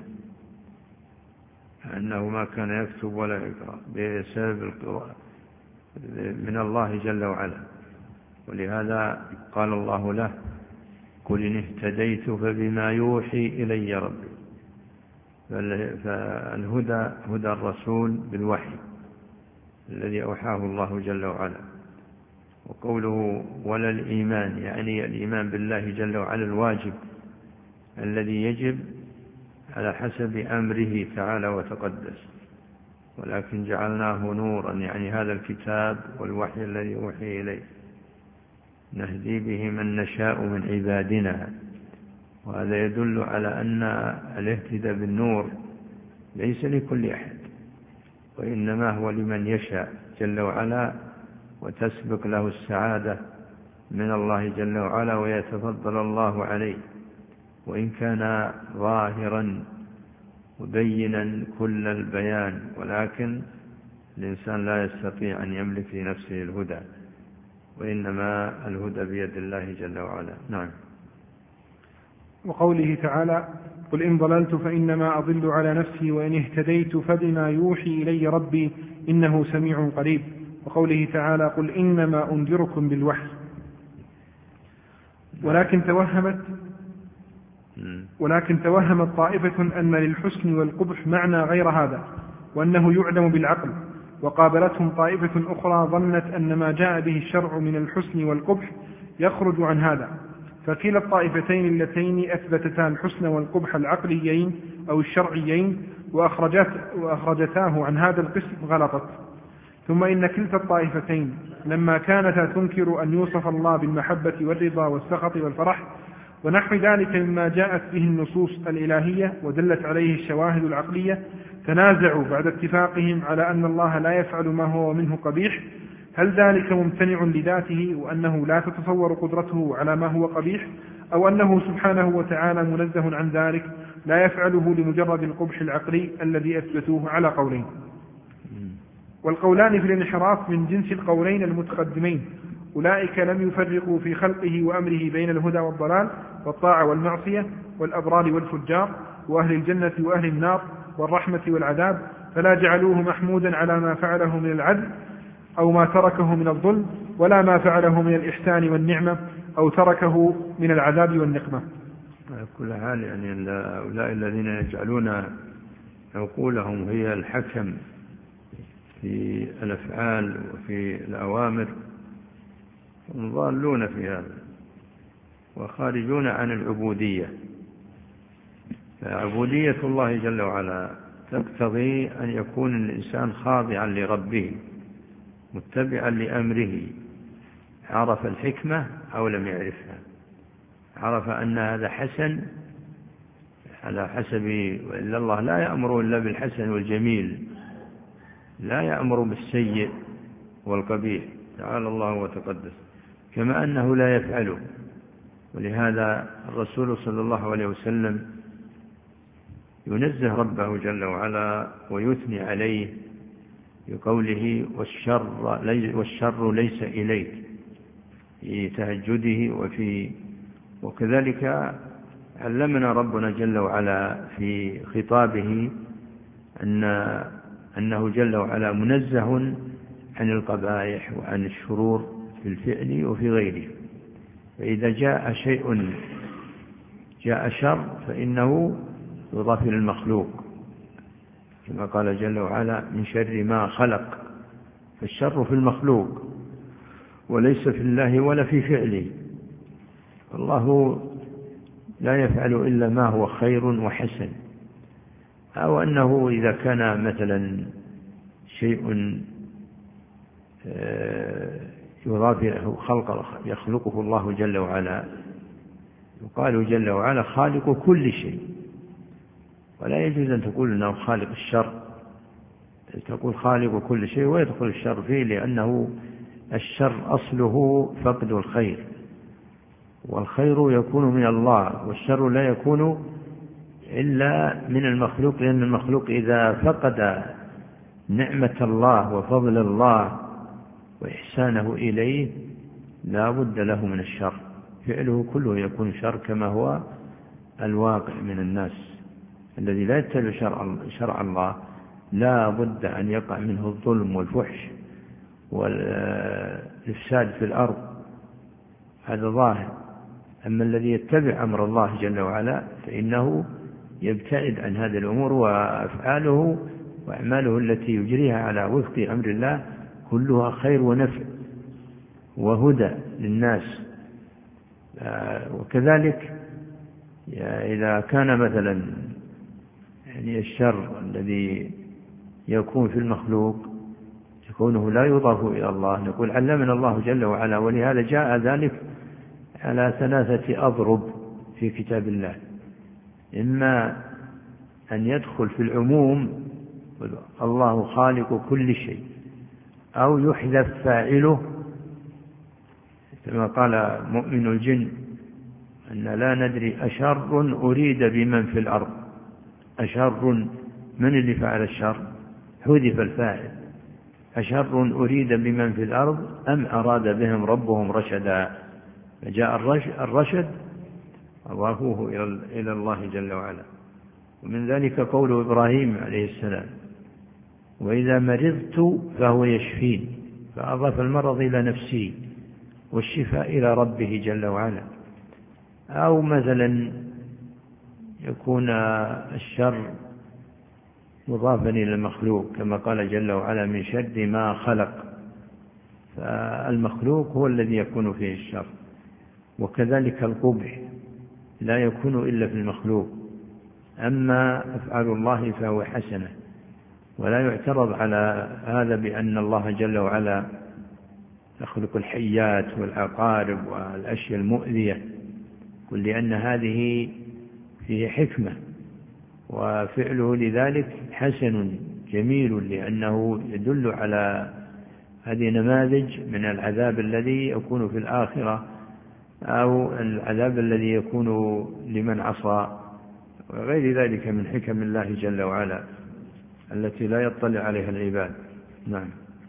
أنه ما كان يكتب ولا يقرأ بسبب القراءة من الله جل وعلا. ولهذا قال الله له: قل إن اهتديت فبما يوحي إلي ربي. فالهدى هدى الرسول بالوحي الذي أوحاه الله جل وعلا. وقوله ولا الإيمان، يعني الإيمان بالله جل وعلا الواجب الذي يجب على حسب أمره تعالى وتقدس، ولكن جعلناه نورا، يعني هذا الكتاب والوحي الذي أوحي إليه نهدي به من نشاء من عبادنا. وهذا يدل على أن الاهتداء بالنور ليس لكل أحد، وإنما هو لمن يشاء جل وعلا، وتسبق له السعادة من الله جل وعلا ويتفضل الله عليه، وإن كان ظاهرا مبينا كل البيان، ولكن الإنسان لا يستطيع أن يملك لنفسه الهدى، وإنما الهدى بيد الله جل وعلا. نعم. وقوله تعالى: قل إن ضللت فإنما أضل على نفسي وإن اهتديت فبما يوحي إلي ربي إنه سميع قريب. وقوله تعالى: قل إنما أنذركم بالوحي. ولكن توهمت طائفة أن للحسن والقبح معنى غير هذا، وأنه يعلم بالعقل، وقابلتهم طائفة أخرى ظنت أن ما جاء به الشرع من الحسن والقبح يخرج عن هذا، فكلا الطائفتين اللتين أثبتتا الحسن والقبح العقليين أو الشرعيين وأخرجتاه عن هذا القسم غلطت. ثم إن كلتا الطائفتين لما كانتا تنكر أن يوصف الله بالمحبة والرضا والسخط والفرح ونحو ذلك مما جاءت به النصوص الإلهية ودلت عليه الشواهد العقلية، تنازعوا بعد اتفاقهم على أن الله لا يفعل ما هو منه قبيح، هل ذلك ممتنع لذاته وأنه لا تتصور قدرته على ما هو قبيح، أو أنه سبحانه وتعالى منزه عن ذلك لا يفعله لمجرد القبح العقلي الذي أثبتوه على قولين. والقولان في الانحراف من جنس القولين المتقدمين، أولئك لم يفرقوا في خلقه وأمره بين الهدى والضلال والطاعة والمعصية والأبرار والفجار وأهل الجنة وأهل النار والرحمة والعذاب، فلا جعلوه محمودا على ما فعله من العدل أو ما تركه من الظلم، ولا ما فعله من الإحسان والنعمة أو تركه من العذاب والنقمة. على كل حال يعني هؤلاء الذين يجعلون عقولهم هي الحكم في الأفعال وفي الأوامر هم ضالون في هذا وخارجون عن العبودية. فعبودية الله جل وعلا تقتضي أن يكون الإنسان خاضعا لربه متبعا لأمره، عرف الحكمة أو لم يعرفها، عرف أن هذا حسن على حسب، وإلا الله لا يأمر إلا بالحسن والجميل، لا يأمر بالسيء والقبيح تعالى الله وتقدس، كما أنه لا يفعله. ولهذا الرسول صلى الله عليه وسلم ينزه ربه جل وعلا ويثني عليه بقوله والشر ليس إليك، في تهجده وكذلك علمنا ربنا جل وعلا في خطابه أنه جل وعلا منزه عن القبائح وعن الشرور في الفعل وفي غيره. فإذا جاء شر فإنه يضاف إلى المخلوق، كما قال جل وعلا من شر ما خلق، فالشر في المخلوق وليس في الله ولا في فعله. الله لا يفعل إلا ما هو خير وحسن، أو أنه إذا كان مثلا شيء يضاف له يخلقه الله جل وعلا، يقال جل وعلا خالق كل شيء، ولا يجوز أن تقول أنه خالق الشر، تقول خالق كل شيء ويدخل الشر فيه، لأنه الشر أصله فقد الخير، والخير يكون من الله، والشر لا يكون إلا من المخلوق، لأن المخلوق إذا فقد نعمة الله وفضل الله وإحسانه إليه لا بد له من الشر، فعله كله يكون شر، كما هو الواقع من الناس الذي لا يتبع شرع الله لا بد أن يقع منه الظلم والفحش والإفساد في الأرض، هذا ظاهر. أما الذي يتبع أمر الله جل وعلا فإنه يبتعد عن هذه الأمور، وأفعاله وأعماله التي يجريها على وفق أمر الله كلها خير ونفع وهدى للناس. وكذلك إذا كان مثلا الشر الذي يكون في المخلوق يكونه لا يضاف إلى الله، نقول علمنا الله جل وعلا، ولهذا جاء ذلك على 3 أضرب في كتاب الله، إما أن يدخل في العموم الله خالق كل شيء، أو يحذف فاعله كما قال مؤمن الجن أن لا ندري أشر أريد بمن في الأرض، أشر من اللي فعل الشر، حذف الفاعل، أشر أريد بمن في الأرض أم أراد بهم ربهم رشدا، فجاء الرشد أضافوه إلى الله جل وعلا. ومن ذلك قول إبراهيم عليه السلام وإذا مرضت فهو يشفين، فأضاف المرض إلى نفسه والشفاء إلى ربه جل وعلا. أو مثلا يكون الشر مضافا إلى المخلوق كما قال جل وعلا من شر ما خلق، فالمخلوق هو الذي يكون فيه الشر. وكذلك القبح لا يكون إلا في المخلوق، أما أفعال الله فهو حسنة، ولا يعترض على هذا بأن الله جل وعلا يخلق الحيات والعقارب والأشياء المؤذية، كل لأن هذه فيه حكمة، وفعله لذلك حسن جميل، لأنه يدل على هذه نماذج من العذاب الذي يكون في الآخرة، أو العذاب الذي يكون لمن عصى، وغير ذلك من حكم الله جل وعلا التي لا يطلع عليها العباد. نعم.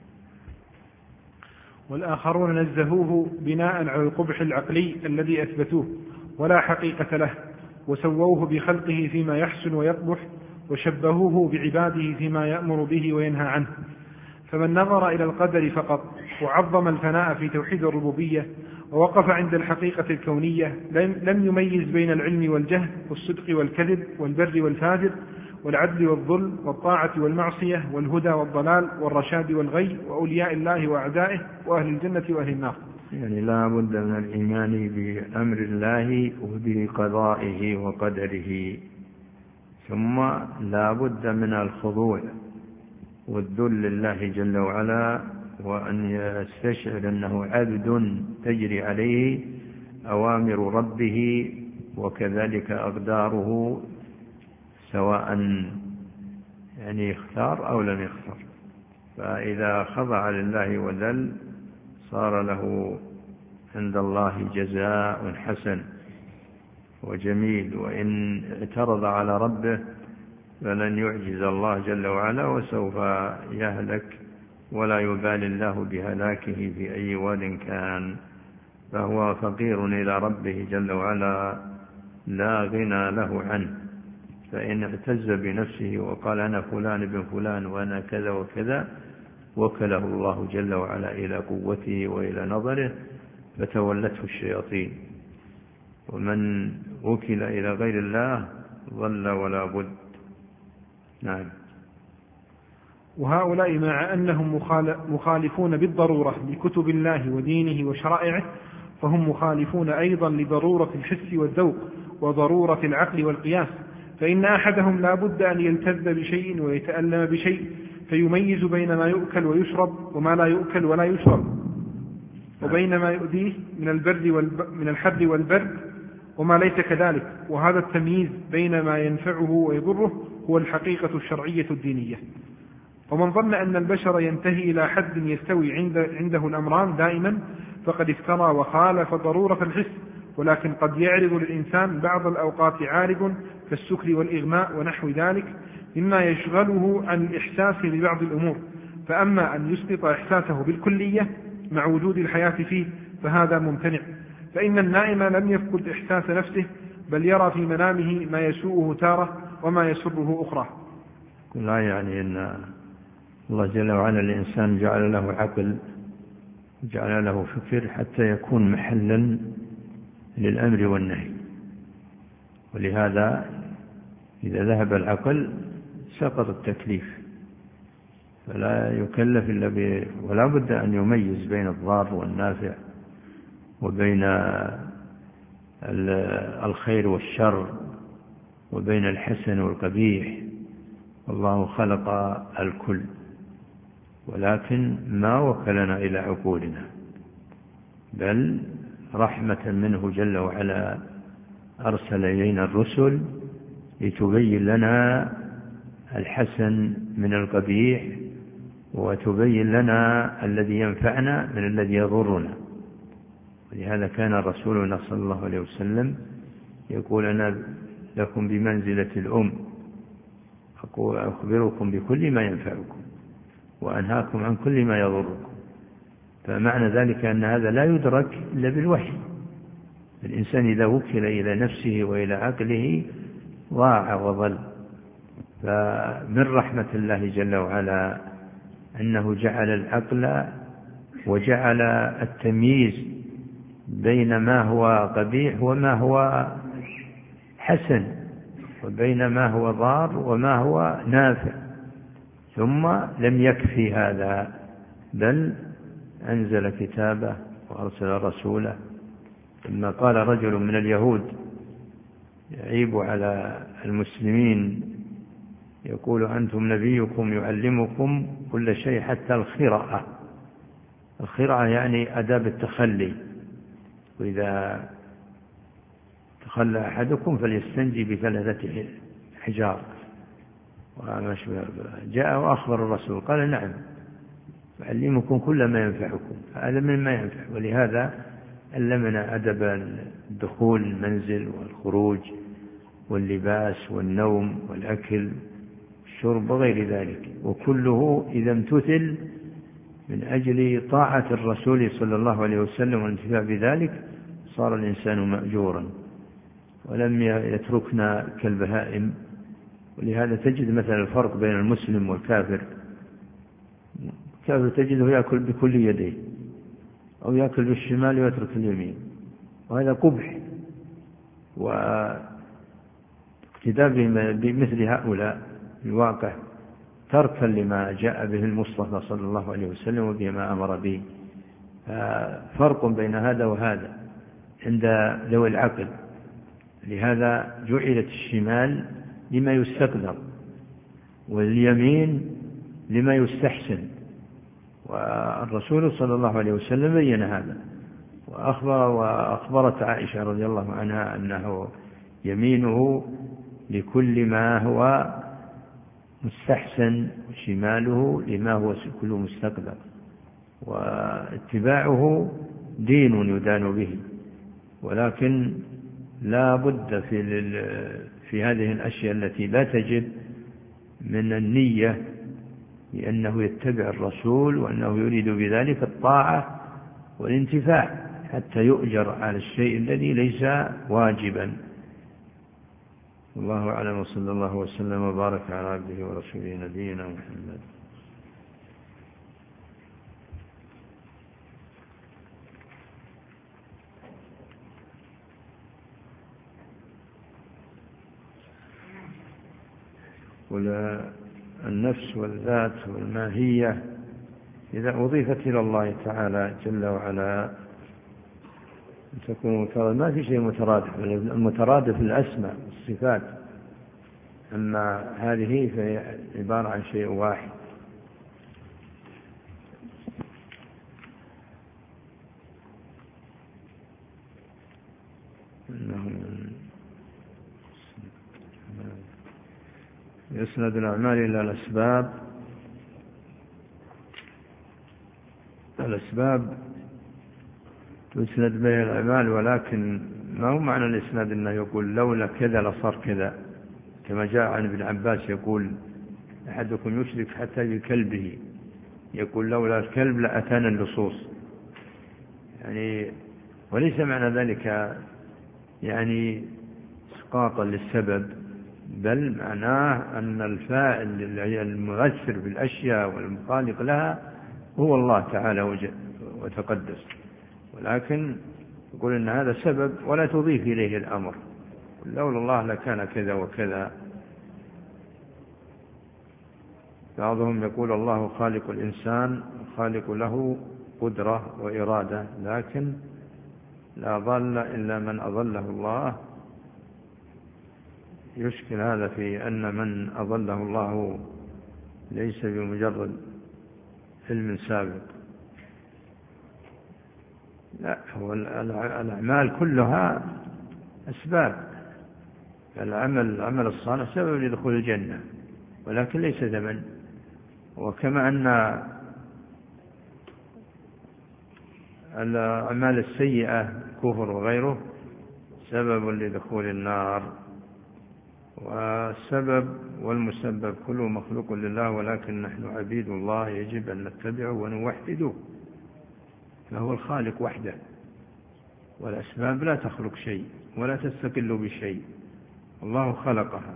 والآخرون نزهوه بناء على القبح العقلي الذي أثبتوه ولا حقيقة له، وسووه بخلقه فيما يحسن ويقبح، وشبهوه بعباده فيما يأمر به وينهى عنه. فمن نظر إلى القدر فقط وعظم الفناء في توحيد الربوبية ووقف عند الحقيقة الكونية لم يميز بين العلم والجهل والصدق والكذب والبر والفاجر والعدل والظلم والطاعة والمعصية والهدى والضلال والرشاد والغي وأولياء الله وأعدائه وأهل الجنة وأهل النار. يعني لا بد من الإيمان بأمر الله وبقضائه وقدره، ثم لا بد من الخضوع والذل لله جل وعلا، وأن يستشعر أنه عبد تجري عليه أوامر ربه وكذلك أقداره، سواء يعني اختار أو لم يختار. فإذا خضع لله وذل صار له عند الله جزاء حسن وجميل، وإن اعترض على ربه فلن يعجز الله جل وعلا، وسوف يهلك ولا يبالي الله بهلاكه في أي واد كان. فهو فقير إلى ربه جل وعلا لا غنى له عنه. فإن اعتز بنفسه وقال أنا فلان بن فلان وأنا كذا وكذا وكله الله جل وعلا إلى قوته وإلى نظره فتولته الشياطين. ومن وكل إلى غير الله ضل ولا بد. نعم. وهؤلاء مع أنهم مخالفون بالضرورة لكتب الله ودينه وشرائعه، فهم مخالفون أيضا لضرورة الحس والذوق وضرورة العقل والقياس، فإن أحدهم لا بد أن يلتذ بشيء ويتألم بشيء فيميز بين ما يؤكل ويشرب وما لا يؤكل ولا يشرب، وبين ما يؤذيه من الحر والبرد وما ليس كذلك. وهذا التمييز بين ما ينفعه ويضره هو الحقيقة الشرعية الدينية. ومن ظن أن البشر ينتهي إلى حد يستوي عنده الأمران دائما فقد افترى وخالف ضرورة الحس، ولكن قد يعرض للإنسان بعض الأوقات عارض كالسكر والإغماء ونحو ذلك مما يشغله عن الإحساس ببعض الأمور. فأما أن يسقط إحساسه بالكلية مع وجود الحياة فيه فهذا ممتنع، فإن النائم لم يفقد إحساس نفسه بل يرى في منامه ما يسوءه تارة وما يسره أخرى. لا يعني أن الله جل وعلا الإنسان جعل له عقل جعل له فكر حتى يكون محلا للأمر والنهي، ولهذا إذا ذهب العقل سقط التكليف، فلا يكلف إلا ولا بد أن يميز بين الضار والنافع وبين الخير والشر وبين الحسن والقبيح. الله خلق الكل، ولكن ما وكلنا إلى عقولنا، بل رحمة منه جل وعلا أرسل إلينا الرسل لتبين لنا الحسن من القبيح وتبين لنا الذي ينفعنا من الذي يضرنا. ولهذا كان رسولنا صلى الله عليه وسلم يقول أنا لكم بمنزلة الأم، أخبركم بكل ما ينفعكم وأنهاكم عن كل ما يضركم. فمعنى ذلك أن هذا لا يدرك إلا بالوحي. الإنسان إذا وكل إلى نفسه وإلى عقله ضاع وضل. فمن رحمة الله جل وعلا أنه جعل العقل وجعل التمييز بين ما هو قبيح وما هو حسن، وبين ما هو ضار وما هو نافع. ثم لم يكفي هذا، بل أنزل كتابه وأرسل رسوله. لما قال رجل من اليهود يعيب على المسلمين يقول أنتم نبيكم يعلمكم كل شيء حتى الخرعة. الخرعة يعني أداب التخلي، وإذا تخلى أحدكم فليستنجي بثلاثة حجار. جاء وأخبر الرسول قال نعم أعلمكم كل ما ينفعكم، هذا مما ينفع. ولهذا علمنا أدب الدخول المنزل والخروج واللباس والنوم والأكل والشرب وغير ذلك، وكله إذا امتثل من أجل طاعة الرسول صلى الله عليه وسلم والانتفاع بذلك صار الإنسان مأجورا، ولم يتركنا كالبهائم. ولهذا تجد مثلا الفرق بين المسلم والكافر. الكافر تجده يأكل بكل يديه أو يأكل بالشمال ويترك اليمين، وهذا قبح. واقتداء بمثل هؤلاء الواقع تركا لما جاء به المصطفى صلى الله عليه وسلم وبما أمر به. فرق بين هذا وهذا عند ذوي العقل. لهذا جعلت الشمال لما يستقدر واليمين لما يستحسن، والرسول صلى الله عليه وسلم بين هذا وأخبرت عائشة رضي الله عنها أنه يمينه لكل ما هو مستحسن وشماله لما هو كل مستقدر، واتباعه دين يدان به. ولكن لا بد في هذه الأشياء التي لا تجب من النية لأنه يتبع الرسول وأنه يريد بذلك الطاعة والانتفاع، حتى يؤجر على الشيء الذي ليس واجبا. الله أعلم، وصلى الله وسلم وبارك على عبده ورسوله نبينا محمد. والنفس والذات والماهية إذا أضيفت إلى الله تعالى جل وعلا تكون مترادفة، ما في شيء مترادف، المترادف الأسماء والصفات، أما هذه فهي عبارة عن شيء واحد. يسند الأعمال إلى الأسباب تسند بها الأعمال، ولكن ما هو معنى الإسناد أنه يقول لولا كذا لصار كذا، كما جاء عن ابن عباس يقول أحدكم يشرك حتى بكلبه، يقول لولا الكلب لأتانا اللصوص، يعني وليس معنى ذلك يعني إسقاطا للسبب، بل معناه أن الفاعل المؤثر بالأشياء والمخالق لها هو الله تعالى وتقدس، ولكن يقول إن هذا سبب ولا تضيف إليه الأمر، لولا الله لكان كذا وكذا. بعضهم يقول الله خالق الإنسان، خالق له قدرة وإرادة، لكن لا ضل إلا من أضله الله. يشكل هذا في أن من أضله الله ليس بمجرد علم سابق، لا، هو الأعمال كلها أسباب. العمل الصالح سبب لدخول الجنة ولكن ليس ثمن، وكما أن الأعمال السيئة كفر وغيره سبب لدخول النار، والسبب والمسبب كله مخلوق لله، ولكن نحن عبيد الله يجب أن نتبعه ونوحده، فهو الخالق وحده، والأسباب لا تخلق شيء ولا تستقل بشيء، الله خلقها.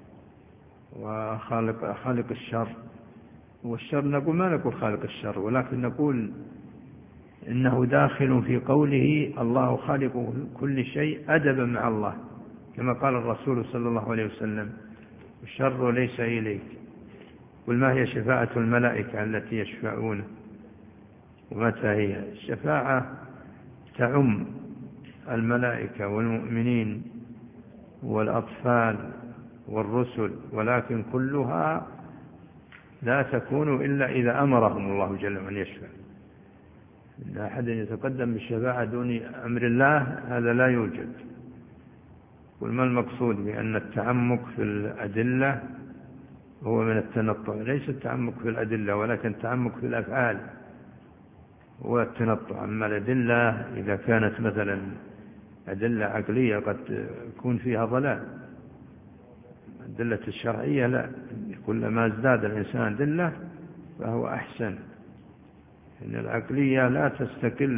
وخالق الشر، والشر نقول ما نقول خالق الشر، ولكن نقول إنه داخل في قوله الله خالق كل شيء أدبا مع الله، كما قال الرسول صلى الله عليه وسلم الشر ليس إليك. قل ما هي شفاعة الملائكة التي يشفعون ومتى هي؟ الشفاعة تعم الملائكة والمؤمنين والأطفال والرسل، ولكن كلها لا تكون إلا إذا أمرهم الله جل وعلا يشفع. إن أحد يتقدم بالشفاعة دون أمر الله هذا لا يوجد. وما المقصود بأن التعمق في الأدلة هو من التنطع؟ ليس التعمق في الأدلة ولكن التعمق في الأفعال هو التنطع. أما الأدلة إذا كانت مثلا أدلة عقلية قد يكون فيها ضلال، الأدلة الشرعية لا، كلما ازداد الإنسان أدلة فهو أحسن. إن العقلية لا تستقل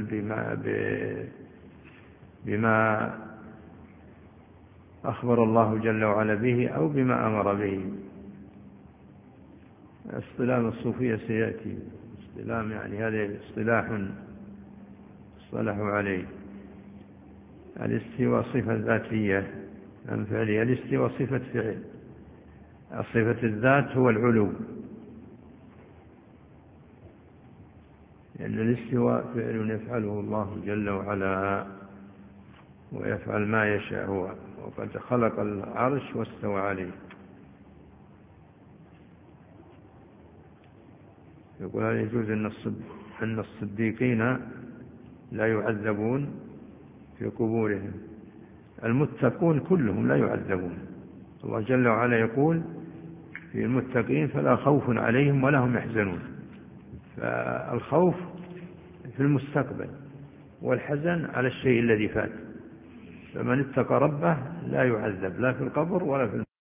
بما أخبر الله جل وعلا به أو بما أمر به. اصطلاح الصوفية سيأتي، اصطلاح يعني هذا اصطلاح اصطلحوا عليه. الاستواء صفة ذاتية أم فعلية؟ الاستواء صفة فعل، صفة الذات هو العلو، لأن الاستواء فعل يفعله الله جل وعلا ويفعل ما يشاء هو، وقد خلق العرش واستوى عليه. يقول هل يجوز أن الصديقين لا يعذبون في قبورهم؟ المتقون كلهم لا يعذبون. الله جل وعلا يقول في المتقين فلا خوف عليهم ولا هم يحزنون، فالخوف في المستقبل والحزن على الشيء الذي فات. فمن اتقى ربه لا يعذب لا في القبر ولا في